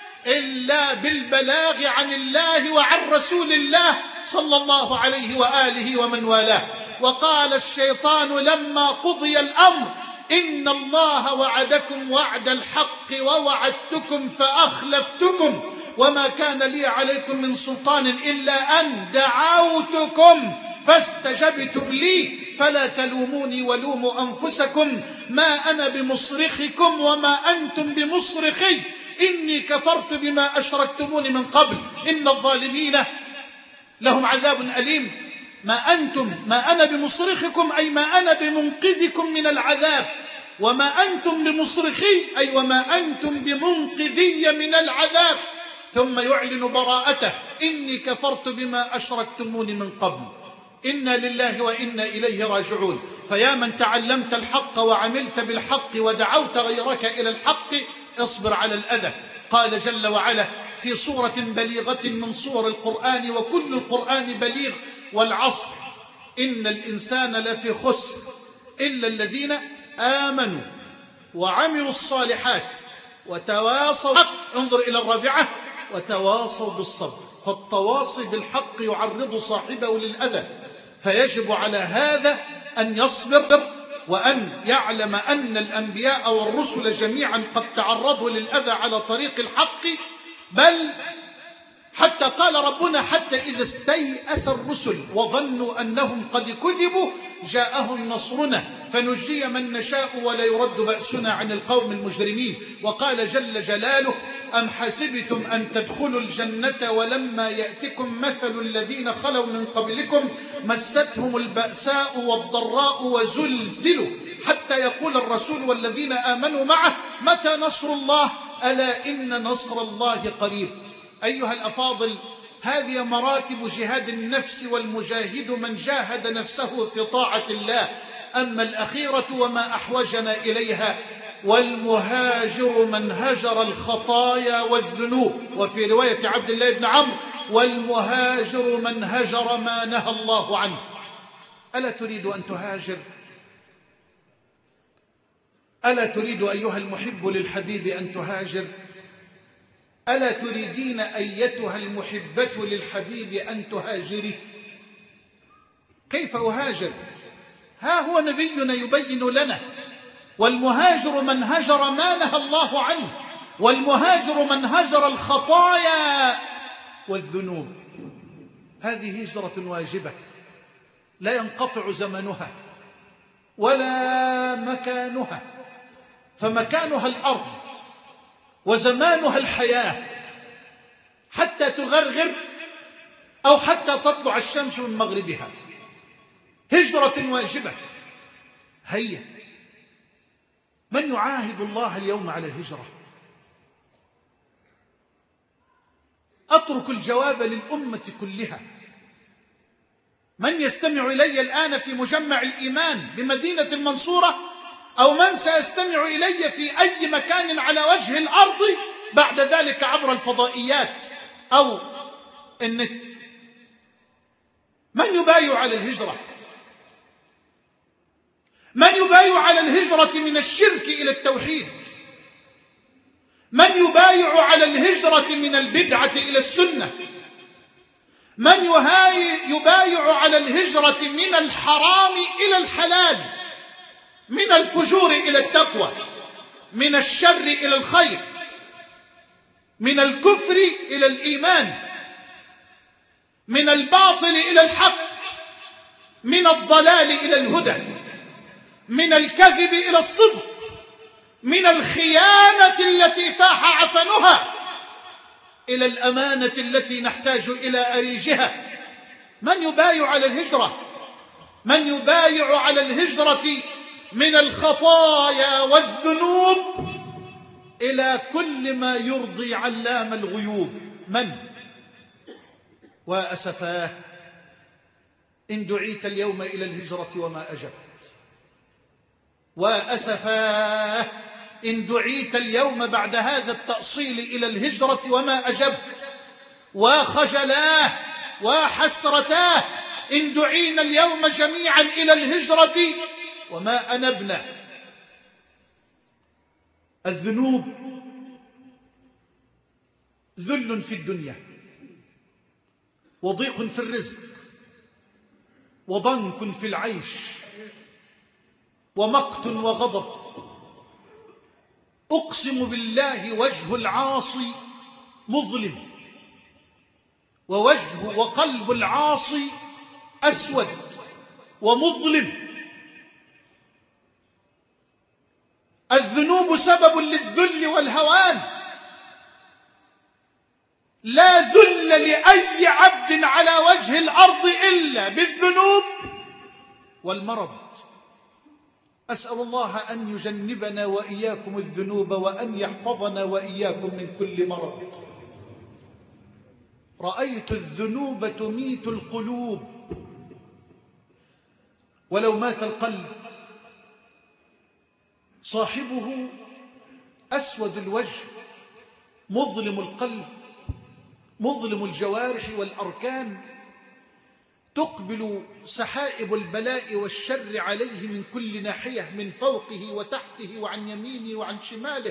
إلا بالبلاغ عن الله وعن رسول الله صلى الله عليه وآله ومن والاه. وقال الشيطان لما قضي الأمر إن الله وعدكم وعد الحق ووعدتكم فأخلفتكم وما كان لي عليكم من سلطان إلا أن دعوتكم فاستجبتم لي فلا تلوموني ولوموا أنفسكم ما أنا بمصرخكم وما أنتم بمصرخي إني كفرت بما أشركتموني من قبل إن الظالمين لهم عذاب أليم. ما أنا بمصرخكم أي ما أنا بمنقذكم من العذاب، وما أنتم بمصرخي أي وما أنتم بمنقذي من العذاب. ثم يعلن براءته إني كفرت بما أشركتموني من قبل إنا لله وإنا إليه راجعون. فيا من تعلمت الحق وعملت بالحق ودعوت غيرك إلى الحق، اصبر على الأذى. قال جل وعلا في سورة بليغة من سور القرآن وكل القرآن بليغ: والعصر إن الإنسان لفي خسر إلا الذين آمنوا وعملوا الصالحات وتواصوا بالحق. انظر إلى الرابعة: وتواصوا بالصبر. فالتواصي بالحق يعرض صاحبه للأذى، فيجب على هذا أن يصبر وأن يعلم أن الأنبياء والرسل جميعا قد تعرضوا للأذى على طريق الحق، بل حتى قال ربنا: حتى إذا استيأس الرسل وظنوا أنهم قد كذبوا جاءهم نصرنا فنجي من نشاء ولا يرد بأسنا عن القوم المجرمين. وقال جل جلاله: أم حسبتم أن تدخلوا الجنة ولما يأتكم مثل الذين خلوا من قبلكم مستهم البأساء والضراء وزلزلوا حتى يقول الرسول والذين آمنوا معه متى نصر الله ألا إن نصر الله قريب. أيها الأفاضل، هذه مراتب جهاد النفس، والمجاهد من جاهد نفسه في طاعة الله. أما الأخيرة وما أحوجنا إليها: والمهاجر من هجر الخطايا والذنوب. وفي رواية عبد الله بن عمرو: والمهاجر من هجر ما نهى الله عنه. ألا تريد أن تهاجر؟ ألا تريد أيها المحب للحبيب أن تهاجر؟ ألا تريدين أيتها المحبة للحبيب أن تهاجري؟ كيف أهاجر؟ ها هو نبينا يبين لنا: والمهاجر من هجر ما نهى الله عنه، والمهاجر من هجر الخطايا والذنوب. هذه هجرة واجبة لا ينقطع زمنها ولا مكانها، فمكانها الأرض وزمانها الحياة حتى تغرغر أو حتى تطلع الشمس من مغربها. هجرة واجبة. هيا، من يعاهد الله اليوم على الهجرة؟ أترك الجواب للأمة كلها. من يستمع إلي الآن في مجمع الإيمان بمدينة المنصورة، أو من سيستمع إلي في أي مكان على وجه الأرض بعد ذلك عبر الفضائيات أو النت، من يبايع على الهجرة؟ من يبايع على الهجرة من الشرك إلى التوحيد؟ من يبايع على الهجرة من البدعة إلى السنة؟ من يبايع على الهجرة من الحرام إلى الحلال، من الفجور إلى التقوى، من الشر إلى الخير، من الكفر إلى الإيمان، من الباطل إلى الحق، من الضلال إلى الهدى، من الكذب إلى الصدق، من الخيانة التي فاح عفنها إلى الأمانة التي نحتاج إلى أريجها. من يبايع على الهجرة؟ من يبايع على الهجرة من الخطايا والذنوب إلى كل ما يرضي علام الغيوب؟ من؟ وأسفاه إن دعيت اليوم إلى الهجرة وما أجبت، وأسفاه إن دعيت اليوم بعد هذا التأصيل إلى الهجرة وما أجبت، وخجلاه وحسرتاه إن دعينا اليوم جميعا إلى الهجرة وما أنبنا. الذنوب ذل في الدنيا، وضيق في الرزق، وضنك في العيش، ومقت وغضب. أقسم بالله وجه العاصي مظلم، ووجه وقلب العاصي أسود ومظلم. الذنوب سبب للذل والهوان. لا ذل لأي عبد على وجه الأرض إلا بالذنوب والمرض. أسأل الله أن يجنبنا وإياكم الذنوب، وأن يحفظنا وإياكم من كل مرض. رأيت الذنوب تميت القلوب، ولو مات القلب صاحبه أسود الوجه، مظلم القلب، مظلم الجوارح والأركان، تقبل سحائب البلاء والشر عليه من كل ناحية، من فوقه وتحته وعن يمينه وعن شماله.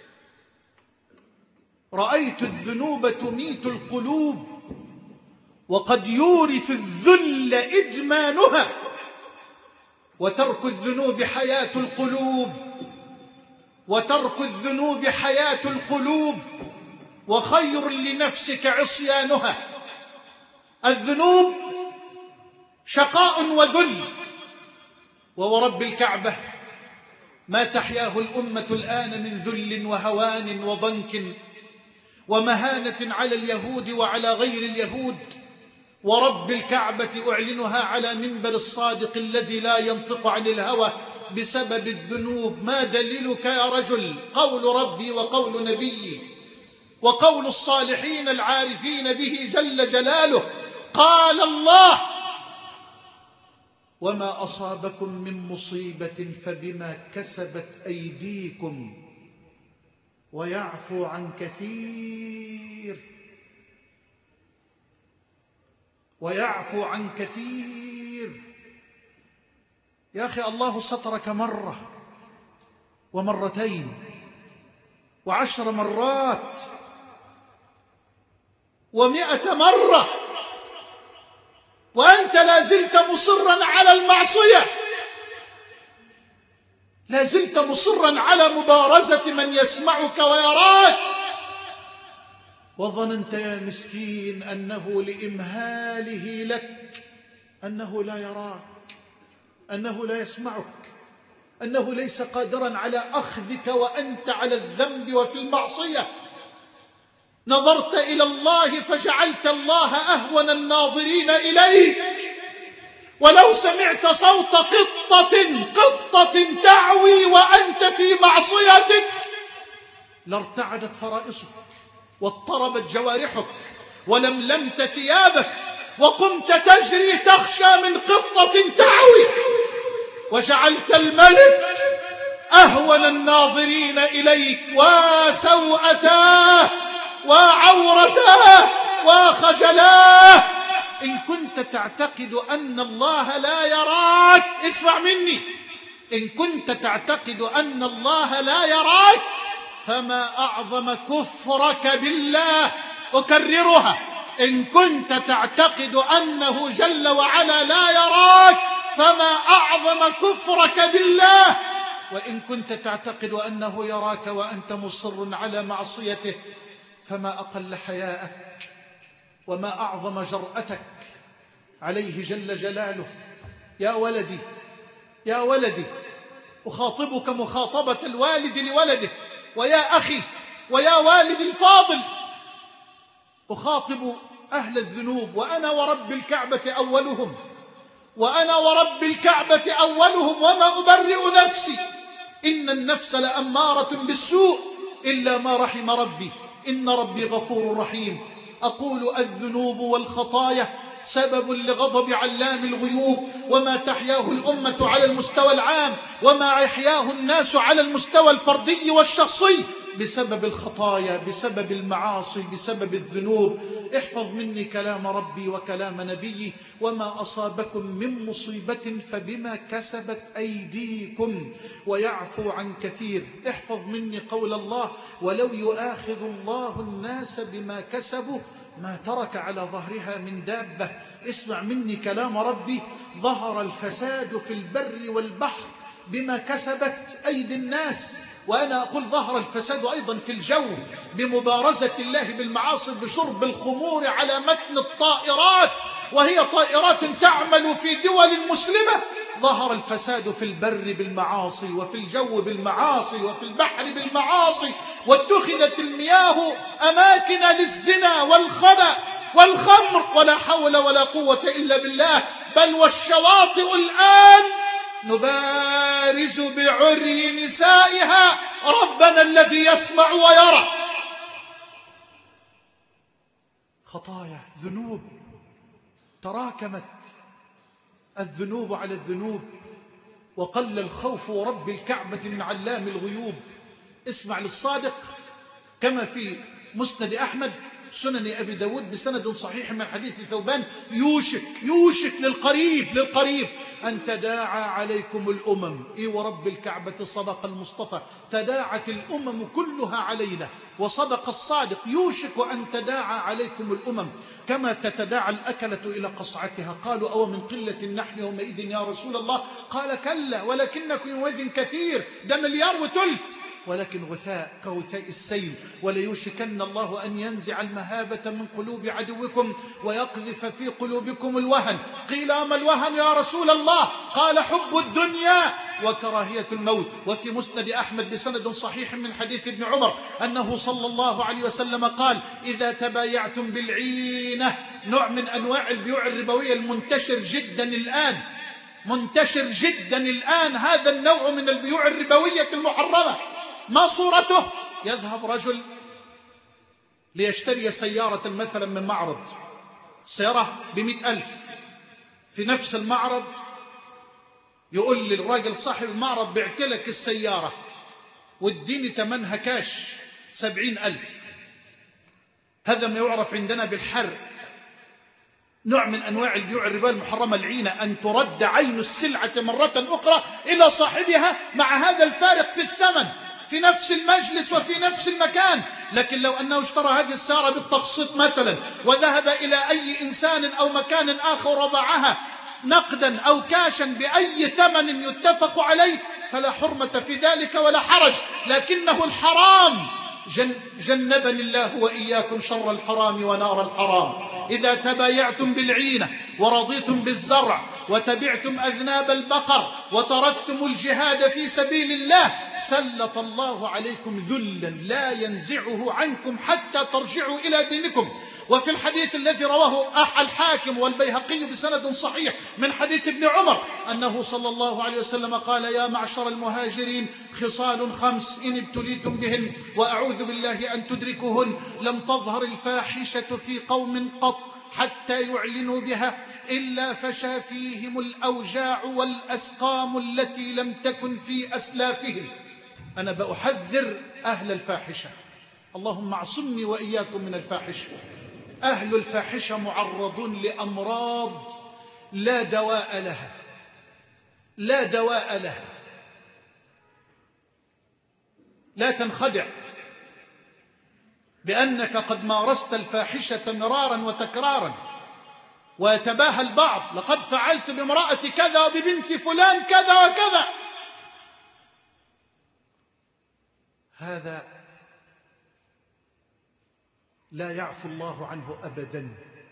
رأيت الذنوب تميت القلوب، وقد يورث الذل إدمانها، وترك الذنوب حياة القلوب، وترك الذنوب حياة القلوب، وخير لنفسك عصيانها. الذنوب شقاء وذل، وورب الكعبة ما تحياه الأمة الآن من ذل وهوان وضنك ومهانة على اليهود وعلى غير اليهود. ورب الكعبة أعلنها على منبر الصادق الذي لا ينطق عن الهوى بسبب الذنوب. ما دليلك يا رجل؟ قول ربي وقول نبيي وقول الصالحين العارفين به جل جلاله. قال الله: وما أصابكم من مصيبة فبما كسبت أيديكم ويعفو عن كثير، ويعفو عن كثير. يا أخي، الله سترك مرة ومرتين و10 مرات و100 مرة، وأنت لا زلت مصرا على المعصية، لا زلت مصرا على مبارزة من يسمعك ويراك. وظننت يا مسكين أنه لإمهاله لك أنه لا يراك، أنه لا يسمعك، أنه ليس قادرا على أخذك وأنت على الذنب وفي المعصية. نظرت إلى الله فجعلت الله أهون الناظرين إليك. ولو سمعت صوت قطة تعوي وأنت في معصيتك لارتعدت فرائصك واضطربت جوارحك ولملمت ثيابك وقمت تجري تخشى من قطة تعوي، وجعلت الملك أهون الناظرين إليك وسوءتاه وعورتاه وخجلاه. إن كنت تعتقد أن الله لا يراك، اسمع مني، إن كنت تعتقد أن الله لا يراك فما أعظم كفرك بالله. أكررها، إن كنت تعتقد أنه جل وعلا لا يراك فما أعظم كفرك بالله. وإن كنت تعتقد أنه يراك وأنت مصر على معصيته فما أقل حياءك وما أعظم جرأتك عليه جل جلاله. يا ولدي، يا ولدي، أخاطبك مخاطبة الوالد لولده. ويا أخي ويا والدي الفاضل، أخاطب أهل الذنوب وأنا ورب الكعبة أولهم، وأنا ورب الكعبة أولهم، وما أبرئ نفسي، إن النفس لأمارة بالسوء إلا ما رحم ربي، إن ربي غفور رحيم. أقول الذنوب والخطايا سبب لغضب علام الغيوب، وما تحياه الأمة على المستوى العام وما يحياه الناس على المستوى الفردي والشخصي بسبب الخطايا، بسبب المعاصي، بسبب الذنوب. احفظ مني كلام ربي وكلام نبيي: وما أصابكم من مصيبة فبما كسبت أيديكم ويعفو عن كثير. احفظ مني قول الله: ولو يؤاخذ الله الناس بما كسبوا ما ترك على ظهرها من دابة. اسمع مني كلام ربي: ظهر الفساد في البر والبحر بما كسبت أيدي الناس. وأنا أقول ظهر الفساد أيضا في الجو بمبارزة الله بالمعاصي، بشرب الخمور على متن الطائرات وهي طائرات تعمل في دول مسلمة. ظهر الفساد في البر بالمعاصي، وفي الجو بالمعاصي، وفي البحر بالمعاصي، واتخذت المياه أماكن للزنا والخنا والخمر، ولا حول ولا قوة إلا بالله. بل والشواطئ الآن نبارز بعري نسائها ربنا الذي يسمع ويرى. خطايا، ذنوب تراكمت، الذنوب على الذنوب، وقل الخوف ورب الكعبة من علام الغيوب. اسمع للصادق كما في مسند أحمد، سنن أبي داود بسند صحيح من حديث ثوبان: يوشك للقريب أن تداعى عليكم الأمم. ورب الكعبة صدق المصطفى، تداعت الأمم كلها علينا، وصدق الصادق: يوشك أن تداعى عليكم الأمم كما تتداعى الأكلة إلى قصعتها. قالوا: أو من قلة نحن يومئذ يا رسول الله؟ قال: كلا، ولكنكم يومئذ كثير، ده مليار وثلث، ولكن غثاء كغثاء السيل. وليوشكن الله أن ينزع المهابة من قلوب عدوكم ويقذف في قلوبكم الوهن. قيل: ما الوهن يا رسول الله؟ قال: حب الدنيا وكراهية الموت. وفي مسند أحمد بسند صحيح من حديث ابن عمر أنه صلى الله عليه وسلم قال: إذا تبايعتم بالعينة، نوع من أنواع البيوع الربوية المنتشر جدا الآن، منتشر جدا الآن هذا النوع من البيوع الربوية المحرمة. ما صورته؟ يذهب رجل ليشتري سيارة مثلا من معرض، سيارة ب100,000، في نفس المعرض يقول للراجل صاحب المعرض: بعت لك السيارة واديني ثمنها كاش 70,000. هذا ما يعرف عندنا بالحرق، نوع من أنواع البيوع الربا المحرمة العينة، أن ترد عين السلعة مرة أخرى إلى صاحبها مع هذا الفارق في الثمن، في نفس المجلس وفي نفس المكان. لكن لو أنه اشترى هذه السيارة بالتقسيط مثلا وذهب إلى أي إنسان أو مكان آخر وباعها نقدا أو كاشا بأي ثمن يتفق عليه فلا حرمة في ذلك ولا حرج. لكنه الحرام، جنبني الله وإياكم شر الحرام ونار الحرام. إذا تبايعتم بالعينة ورضيتم بالزرع وتبعتم أذناب البقر وتركتم الجهاد في سبيل الله سلط الله عليكم ذلا لا ينزعه عنكم حتى ترجعوا إلى دينكم. وفي الحديث الذي رواه الحاكم والبيهقي بسند صحيح من حديث ابن عمر أنه صلى الله عليه وسلم قال: يا معشر المهاجرين، خصال 5 إن ابتليتم بهن وأعوذ بالله أن تدركوهن: لم تظهر الفاحشة في قوم قط حتى يعلنوا بها إلا فشى فيهم الأوجاع والأسقام التي لم تكن في أسلافهم. أنا بأحذر أهل الفاحشة، اللهم اعصمني وإياكم من الفاحشة. أهل الفاحشة معرضون لأمراض لا دواء لها، لا دواء لها. لا تنخدع بأنك قد مارست الفاحشة مرارا وتكرارا، ويتباهى البعض: لقد فعلت بامرأة كذا وببنت فلان كذا وكذا. هذا لا يعفو الله عنه أبدا.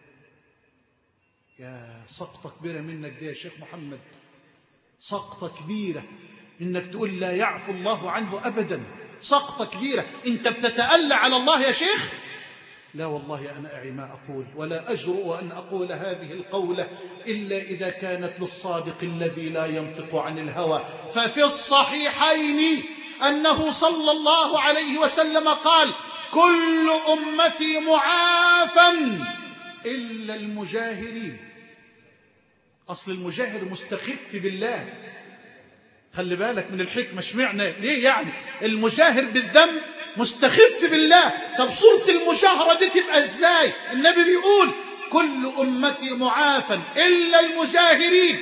يا سقطة كبيرة منك دي يا شيخ محمد، سقطة كبيرة إنك تقول لا يعفو الله عنه أبدا، سقطة كبيرة. أنت بتتألى على الله يا شيخ؟ لا والله أنا أعي ما أقول، ولا أجرؤ أن أقول هذه القولة إلا إذا كانت للصادق الذي لا ينطق عن الهوى. ففي الصحيحين أنه صلى الله عليه وسلم قال: كل أمتي معافى إلا المجاهرين. أصل المجاهر مستخف بالله، خلي بالك من الحكمة. اشمعنى؟ ليه يعني المجاهر بالذنب مستخف بالله؟ طب صورة المجاهرة دي تبقى ازاي؟ النبي بيقول: كل أمتي معافى إلا المجاهرين.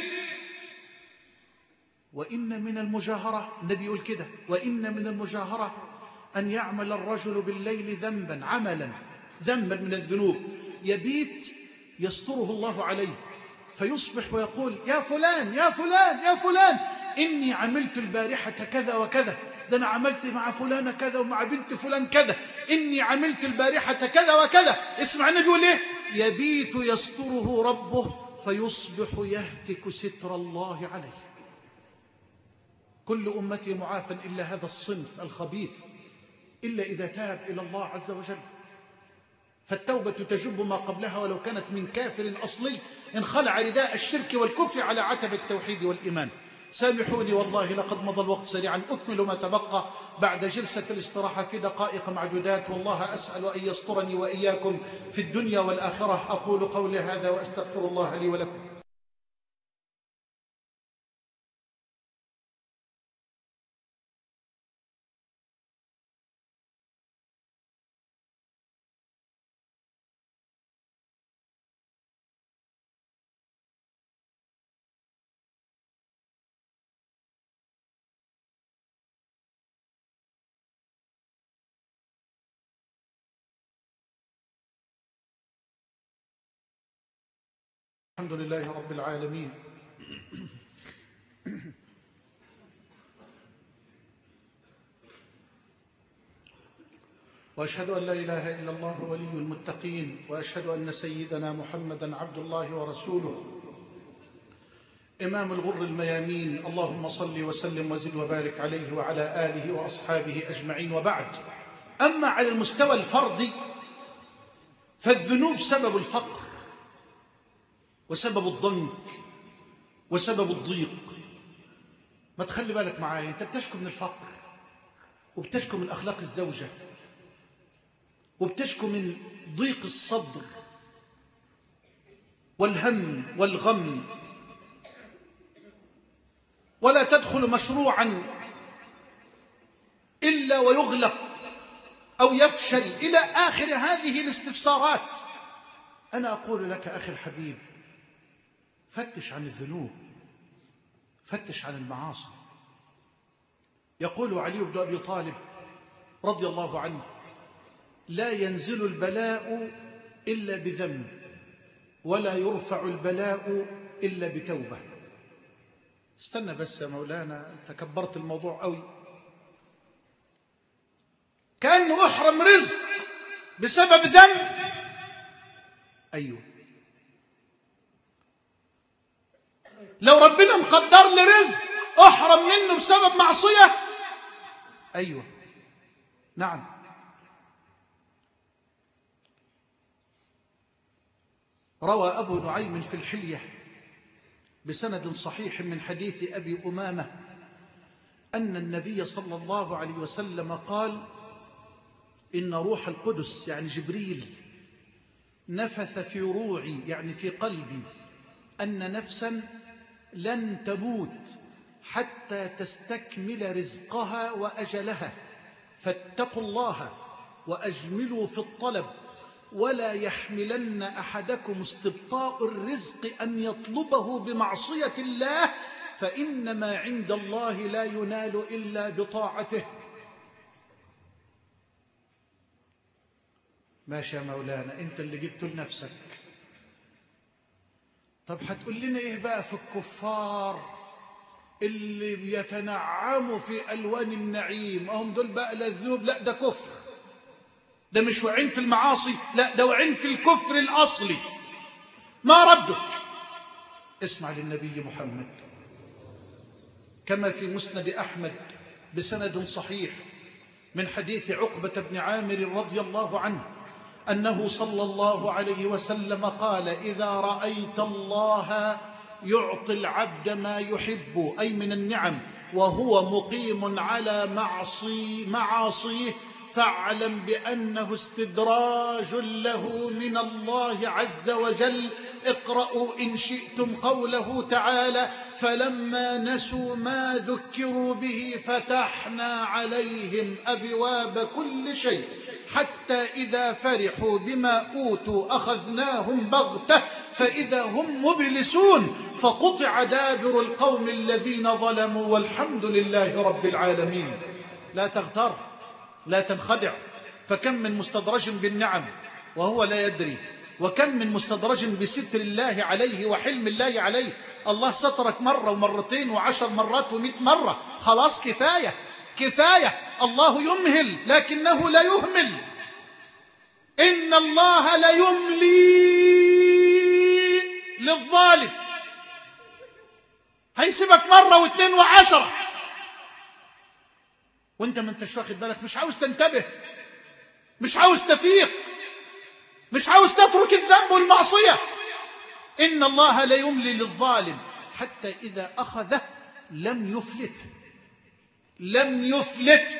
وإن من المجاهرة، النبي يقول كده: وإن من المجاهرة أن يعمل الرجل بالليل ذنبا، عملا ذنبا من الذنوب، يبيت يستره الله عليه، فيصبح ويقول: يا فلان يا فلان يا فلان، إني عملت البارحة كذا وكذا، ده أنا عملت مع فلانة كذا ومع بنت فلان كذا، إني عملت البارحة كذا وكذا. اسمع النبي يقول إيه: يبيت يستره ربه فيصبح يهتك ستر الله عليه. كل أمتي معافى إلا هذا الصنف الخبيث، إلا إذا تاب إلى الله عز وجل. فالتوبة تجب ما قبلها ولو كانت من كافر أصلي إن خلع رداء الشرك والكفر على عتب التوحيد والإيمان. سامحوني والله لقد مضى الوقت سريعا، أكمل ما تبقى بعد جلسة الاستراحة في دقائق معدودات، والله أسأل أن يسترني وإياكم في الدنيا والآخرة. أقول قولي هذا وأستغفر الله لي ولكم. الحمد لله رب العالمين، وأشهد أن لا إله إلا الله ولي المتقين، وأشهد أن سيدنا محمدا عبد الله ورسوله إمام الغر الميامين. اللهم صل وسلم وزد وبارك عليه وعلى آله وأصحابه أجمعين، وبعد. أما على المستوى الفردي فالذنوب سبب الفقر وسبب الضنك وسبب الضيق. ما تخلي بالك معايا، أنت بتشكو من الفقر، وبتشكو من أخلاق الزوجة، وبتشكو من ضيق الصدر والهم والغم، ولا تدخل مشروعا إلا ويغلق أو يفشل، إلى آخر هذه الاستفسارات. أنا أقول لك أخي الحبيب، فتش عن الذنوب، فتش عن المعاصي. يقول علي بن أبي طالب رضي الله عنه: لا ينزل البلاء إلا بذنب، ولا يرفع البلاء إلا بتوبة. استنى بس يا مولانا، أنت كبرت الموضوع قوي. كأنه أحرم رزق بسبب ذنب. أيوه، لو ربنا مقدر لي رزق أحرم منه بسبب معصية. أيوه، نعم. روى أبو نعيم في الحلية بسند صحيح من حديث أبي أمامة أن النبي صلى الله عليه وسلم قال: إن روح القدس، يعني جبريل، نفث في روعي يعني في قلبي أن نفسا لن تموت حتى تستكمل رزقها وأجلها، فاتقوا الله وأجملوا في الطلب، ولا يحملن أحدكم استبطاء الرزق أن يطلبه بمعصية الله، فإن ما عند الله لا ينال إلا بطاعته. ماشي يا مولانا، أنت اللي جبته لنفسك. طب هتقول لنا إيه بقى في الكفار اللي بيتنعموا في ألوان النعيم؟ هم دول بقى لا ذنوب، لا ده كفر، ده مش واعين في المعاصي، لا ده واعين في الكفر الأصلي. ما ردك؟ اسمع للنبي محمد كما في مسند أحمد بسند صحيح من حديث عقبة بن عامر رضي الله عنه أنه صلى الله عليه وسلم قال: إذا رأيت الله يعطي العبد ما يحب أي من النعم وهو مقيم على معاصيه فاعلم بأنه استدراج له من الله عز وجل. اقرأوا إن شئتم قوله تعالى: فلما نسوا ما ذكروا به فتحنا عليهم أبواب كل شيء حتى إذا فرحوا بما أوتوا أخذناهم بغتة فإذا هم مبلسون فقطع دابر القوم الذين ظلموا والحمد لله رب العالمين. لا تغتر، لا تنخدع، فكم من مستدرج بالنعم وهو لا يدري، وكم من مستدرج بستر الله عليه وحلم الله عليه. الله سترك مرة ومرتين و10 مرات و100 مرة، خلاص كفاية كفاية. الله يمهل لكنه لا يهمل. إن الله لا يملي للظالم، هيسيبك مرة و2 و10 وانت ما انتش واخد بالك، مش عاوز تنتبه، مش عاوز تفيق، مش عاوز تترك الذنب والمعصية. إن الله لا يملي للظالم حتى إذا أخذه لم يفلته، لم يفلت.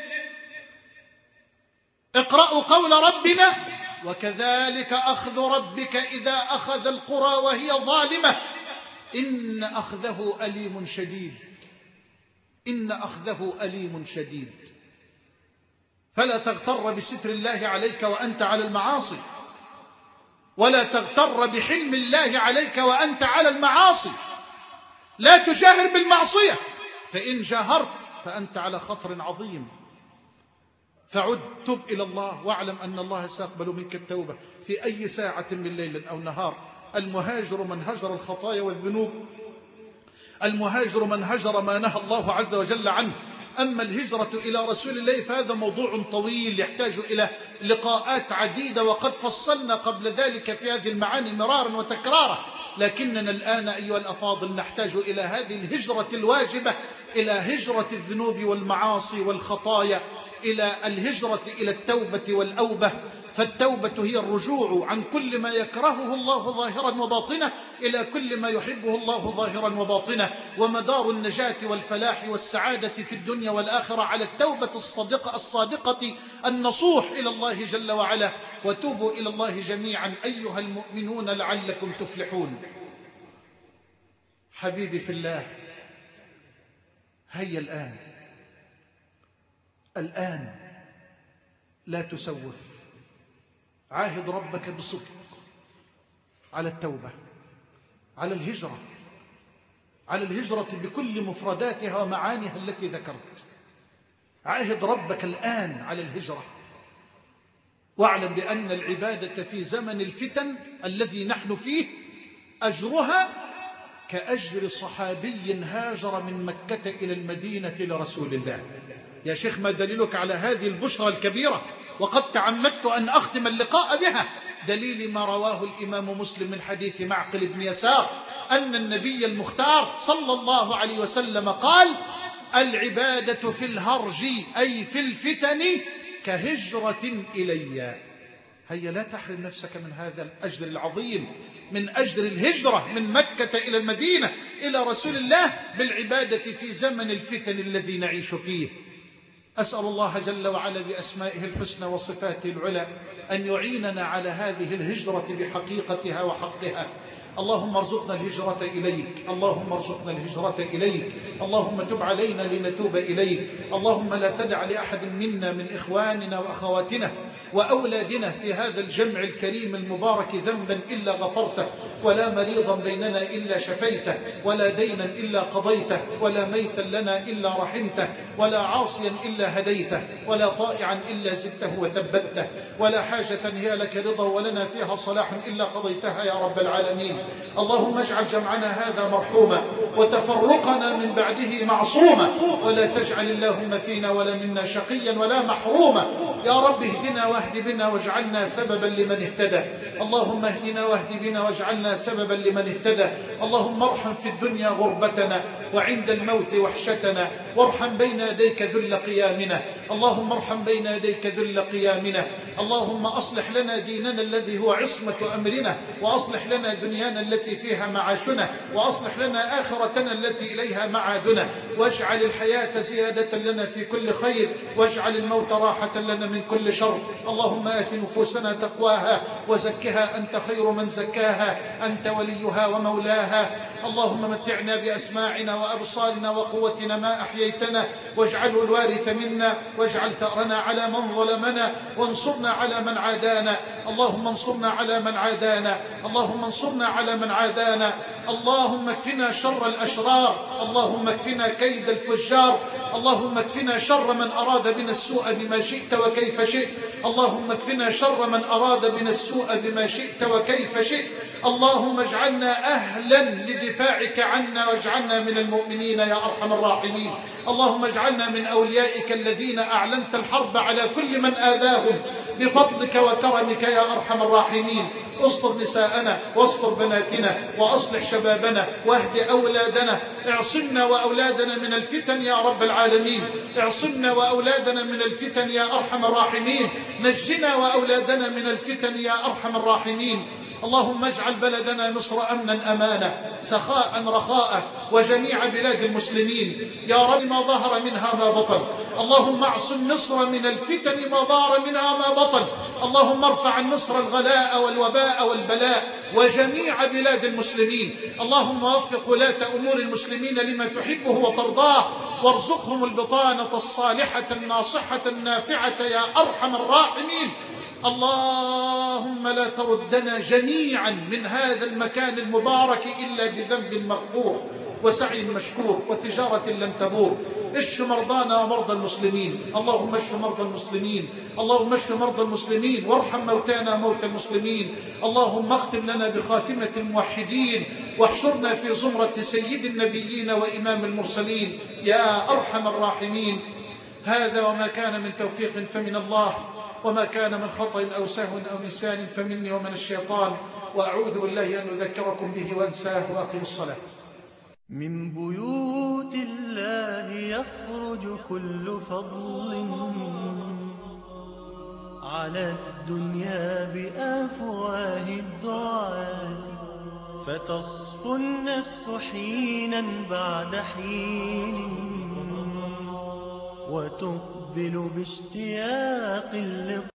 اقرأوا قول ربنا: وكذلك أخذ ربك إذا أخذ القرى وهي ظالمة إن أخذه أليم شديد، إن أخذه أليم شديد. فلا تغتر بستر الله عليك وأنت على المعاصي، ولا تغتر بحلم الله عليك وأنت على المعاصي. لا تجاهر بالمعصية، فإن جاهرت فأنت على خطر عظيم. فعد، تب إلى الله، واعلم أن الله سيقبل منك التوبة في أي ساعة من ليل أو نهار. المهاجر من هجر الخطايا والذنوب، المهاجر من هجر ما نهى الله عز وجل عنه. أما الهجرة إلى رسول الله فهذا موضوع طويل يحتاج إلى لقاءات عديدة، وقد فصلنا قبل ذلك في هذه المعاني مرارا وتكرارا. لكننا الآن أيها الأفاضل نحتاج إلى هذه الهجرة الواجبة، إلى هجرة الذنوب والمعاصي والخطايا، إلى الهجرة إلى التوبة والأوبة. فالتوبة هي الرجوع عن كل ما يكرهه الله ظاهرا وباطنه إلى كل ما يحبه الله ظاهرا وباطنه. ومدار النجاة والفلاح والسعادة في الدنيا والآخرة على التوبة الصادقة النصوح إلى الله جل وعلا. وتوبوا إلى الله جميعا أيها المؤمنون لعلكم تفلحون. حبيبي في الله، هيا الآن لا تسوف، عاهد ربك بصدق على التوبة، على الهجرة بكل مفرداتها ومعانيها التي ذكرت. عاهد ربك الآن على الهجرة، واعلم بأن العبادة في زمن الفتن الذي نحن فيه أجرها كأجر صحابي هاجر من مكة إلى المدينة لرسول الله. يا شيخ، ما دليلك على هذه البشرى الكبيرة؟ وقد تعمدت أن أختم اللقاء بها. دليل ما رواه الإمام مسلم من حديث معقل بن يسار أن النبي المختار صلى الله عليه وسلم قال: العبادة في الهرج أي في الفتن كهجرة إلي. هيا لا تحرم نفسك من هذا الأجر العظيم، من أجر الهجرة من مكة إلى المدينة إلى رسول الله بالعبادة في زمن الفتن الذي نعيش فيه. أسأل الله جل وعلا بأسمائه الحسنى وصفاته العلى أن يعيننا على هذه الهجرة بحقيقتها وحقها. اللهم ارزقنا الهجرة إليك، اللهم ارزقنا الهجرة إليك، اللهم تب علينا لنتوب إليك. اللهم لا تدع لأحد منا من إخواننا وأخواتنا وأولادنا في هذا الجمع الكريم المبارك ذنبا إلا غفرته، ولا مريضا بيننا إلا شفيته، ولا دينا إلا قضيته، ولا ميتا لنا إلا رحمته، ولا عاصيا إلا هديته، ولا طائعا إلا زدته وثبته، ولا حاجة هي لك رضا ولنا فيها صلاح إلا قضيتها يا رب العالمين. اللهم اجعل جمعنا هذا مرحوما وتفرقنا من بعده معصوما، ولا تجعل اللهم فينا ولا منا شقيا ولا محروما. يا رب اهدنا واهد بنا واجعلنا سببا لمن اهتدى. اللهم اهدنا واهد بنا واجعلنا سببا لمن اهتدى. اللهم ارحم في الدنيا غربتنا وعند الموت وحشتنا، وارحم بين يديك ذل قيامنا. اللهم ارحم بين يديك ذل قيامنا. اللهم أصلح لنا ديننا الذي هو عصمة أمرنا، وأصلح لنا دنيانا التي فيها معاشنا، وأصلح لنا آخرتنا التي إليها معادنا، واجعل الحياة زيادة لنا في كل خير، واجعل الموت راحة لنا من كل شر. اللهم آت نفوسنا تقواها وزكها أنت خير من زكاها، أنت وليها ومولاها. اللهم متعنا بأسماعنا وأبصارنا وقوتنا ما أحييتنا، واجعله الوارث منا، واجعل ثأرنا على من ظلمنا، وانصرنا على من عادانا. اللهم انصرنا على من عادانا، اللهم انصرنا على من عادانا. اللهم اكفنا شر الأشرار، اللهم اكفنا كيد الفجار، اللهم اكفنا شر من أراد بنا السوء بما شئت وكيف شئت. اللهم اكفنا شر من أراد بنا السوء بما شئت وكيف شئت. اللهم اجعلنا أهلا لدفاعك عنا، واجعلنا من المؤمنين يا أرحم الراحمين. اللهم اجعلنا من أوليائك الذين أعلنت الحرب على كل من آذاهم بفضلك وكرمك يا أرحم الراحمين. استر نساءنا واستر بناتنا وأصلح شبابنا واهد أولادنا. اعصمنا وأولادنا من الفتن يا رب العالمين، اعصمنا وأولادنا من الفتن يا أرحم الراحمين. نجنا وأولادنا من الفتن يا أرحم الراحمين. اللهم اجعل بلدنا مصر أمنا أمانا سخاء رخاء، وجميع بلاد المسلمين يا رب ما ظهر منها ما بطن. اللهم اعصم مصر من الفتن ما ظهر منها ما بطن. اللهم ارفع عن مصر الغلاء والوباء والبلاء وجميع بلاد المسلمين. اللهم وفق ولاة أمور المسلمين لما تحبه وترضاه، وارزقهم البطانة الصالحة الناصحة النافعة يا أرحم الراحمين. اللهم لا تردنا جميعا من هذا المكان المبارك إلا بذنب مغفور وسعي مشكور وتجارة لن تبور. اشف مرضانا ومرضى المسلمين، اللهم اشف مرضى المسلمين، اللهم اشف مرضى المسلمين، وارحم موتانا موتى المسلمين. اللهم اختم لنا بخاتمة الموحدين، واحشرنا في زمرة سيد النبيين وإمام المرسلين يا أرحم الراحمين. هذا وما كان من توفيق فمن الله، وما كان من خطأ أو سهو أو نسيان فمني ومن الشيطان، وأعوذ بالله أن أذكركم به وأنساه. وأقم الصلاة.
من بيوت الله يخرج كل فضل على الدنيا بأفواه الدعاة، فتصفو النفس حينا بعد حين وتقبل باشتياق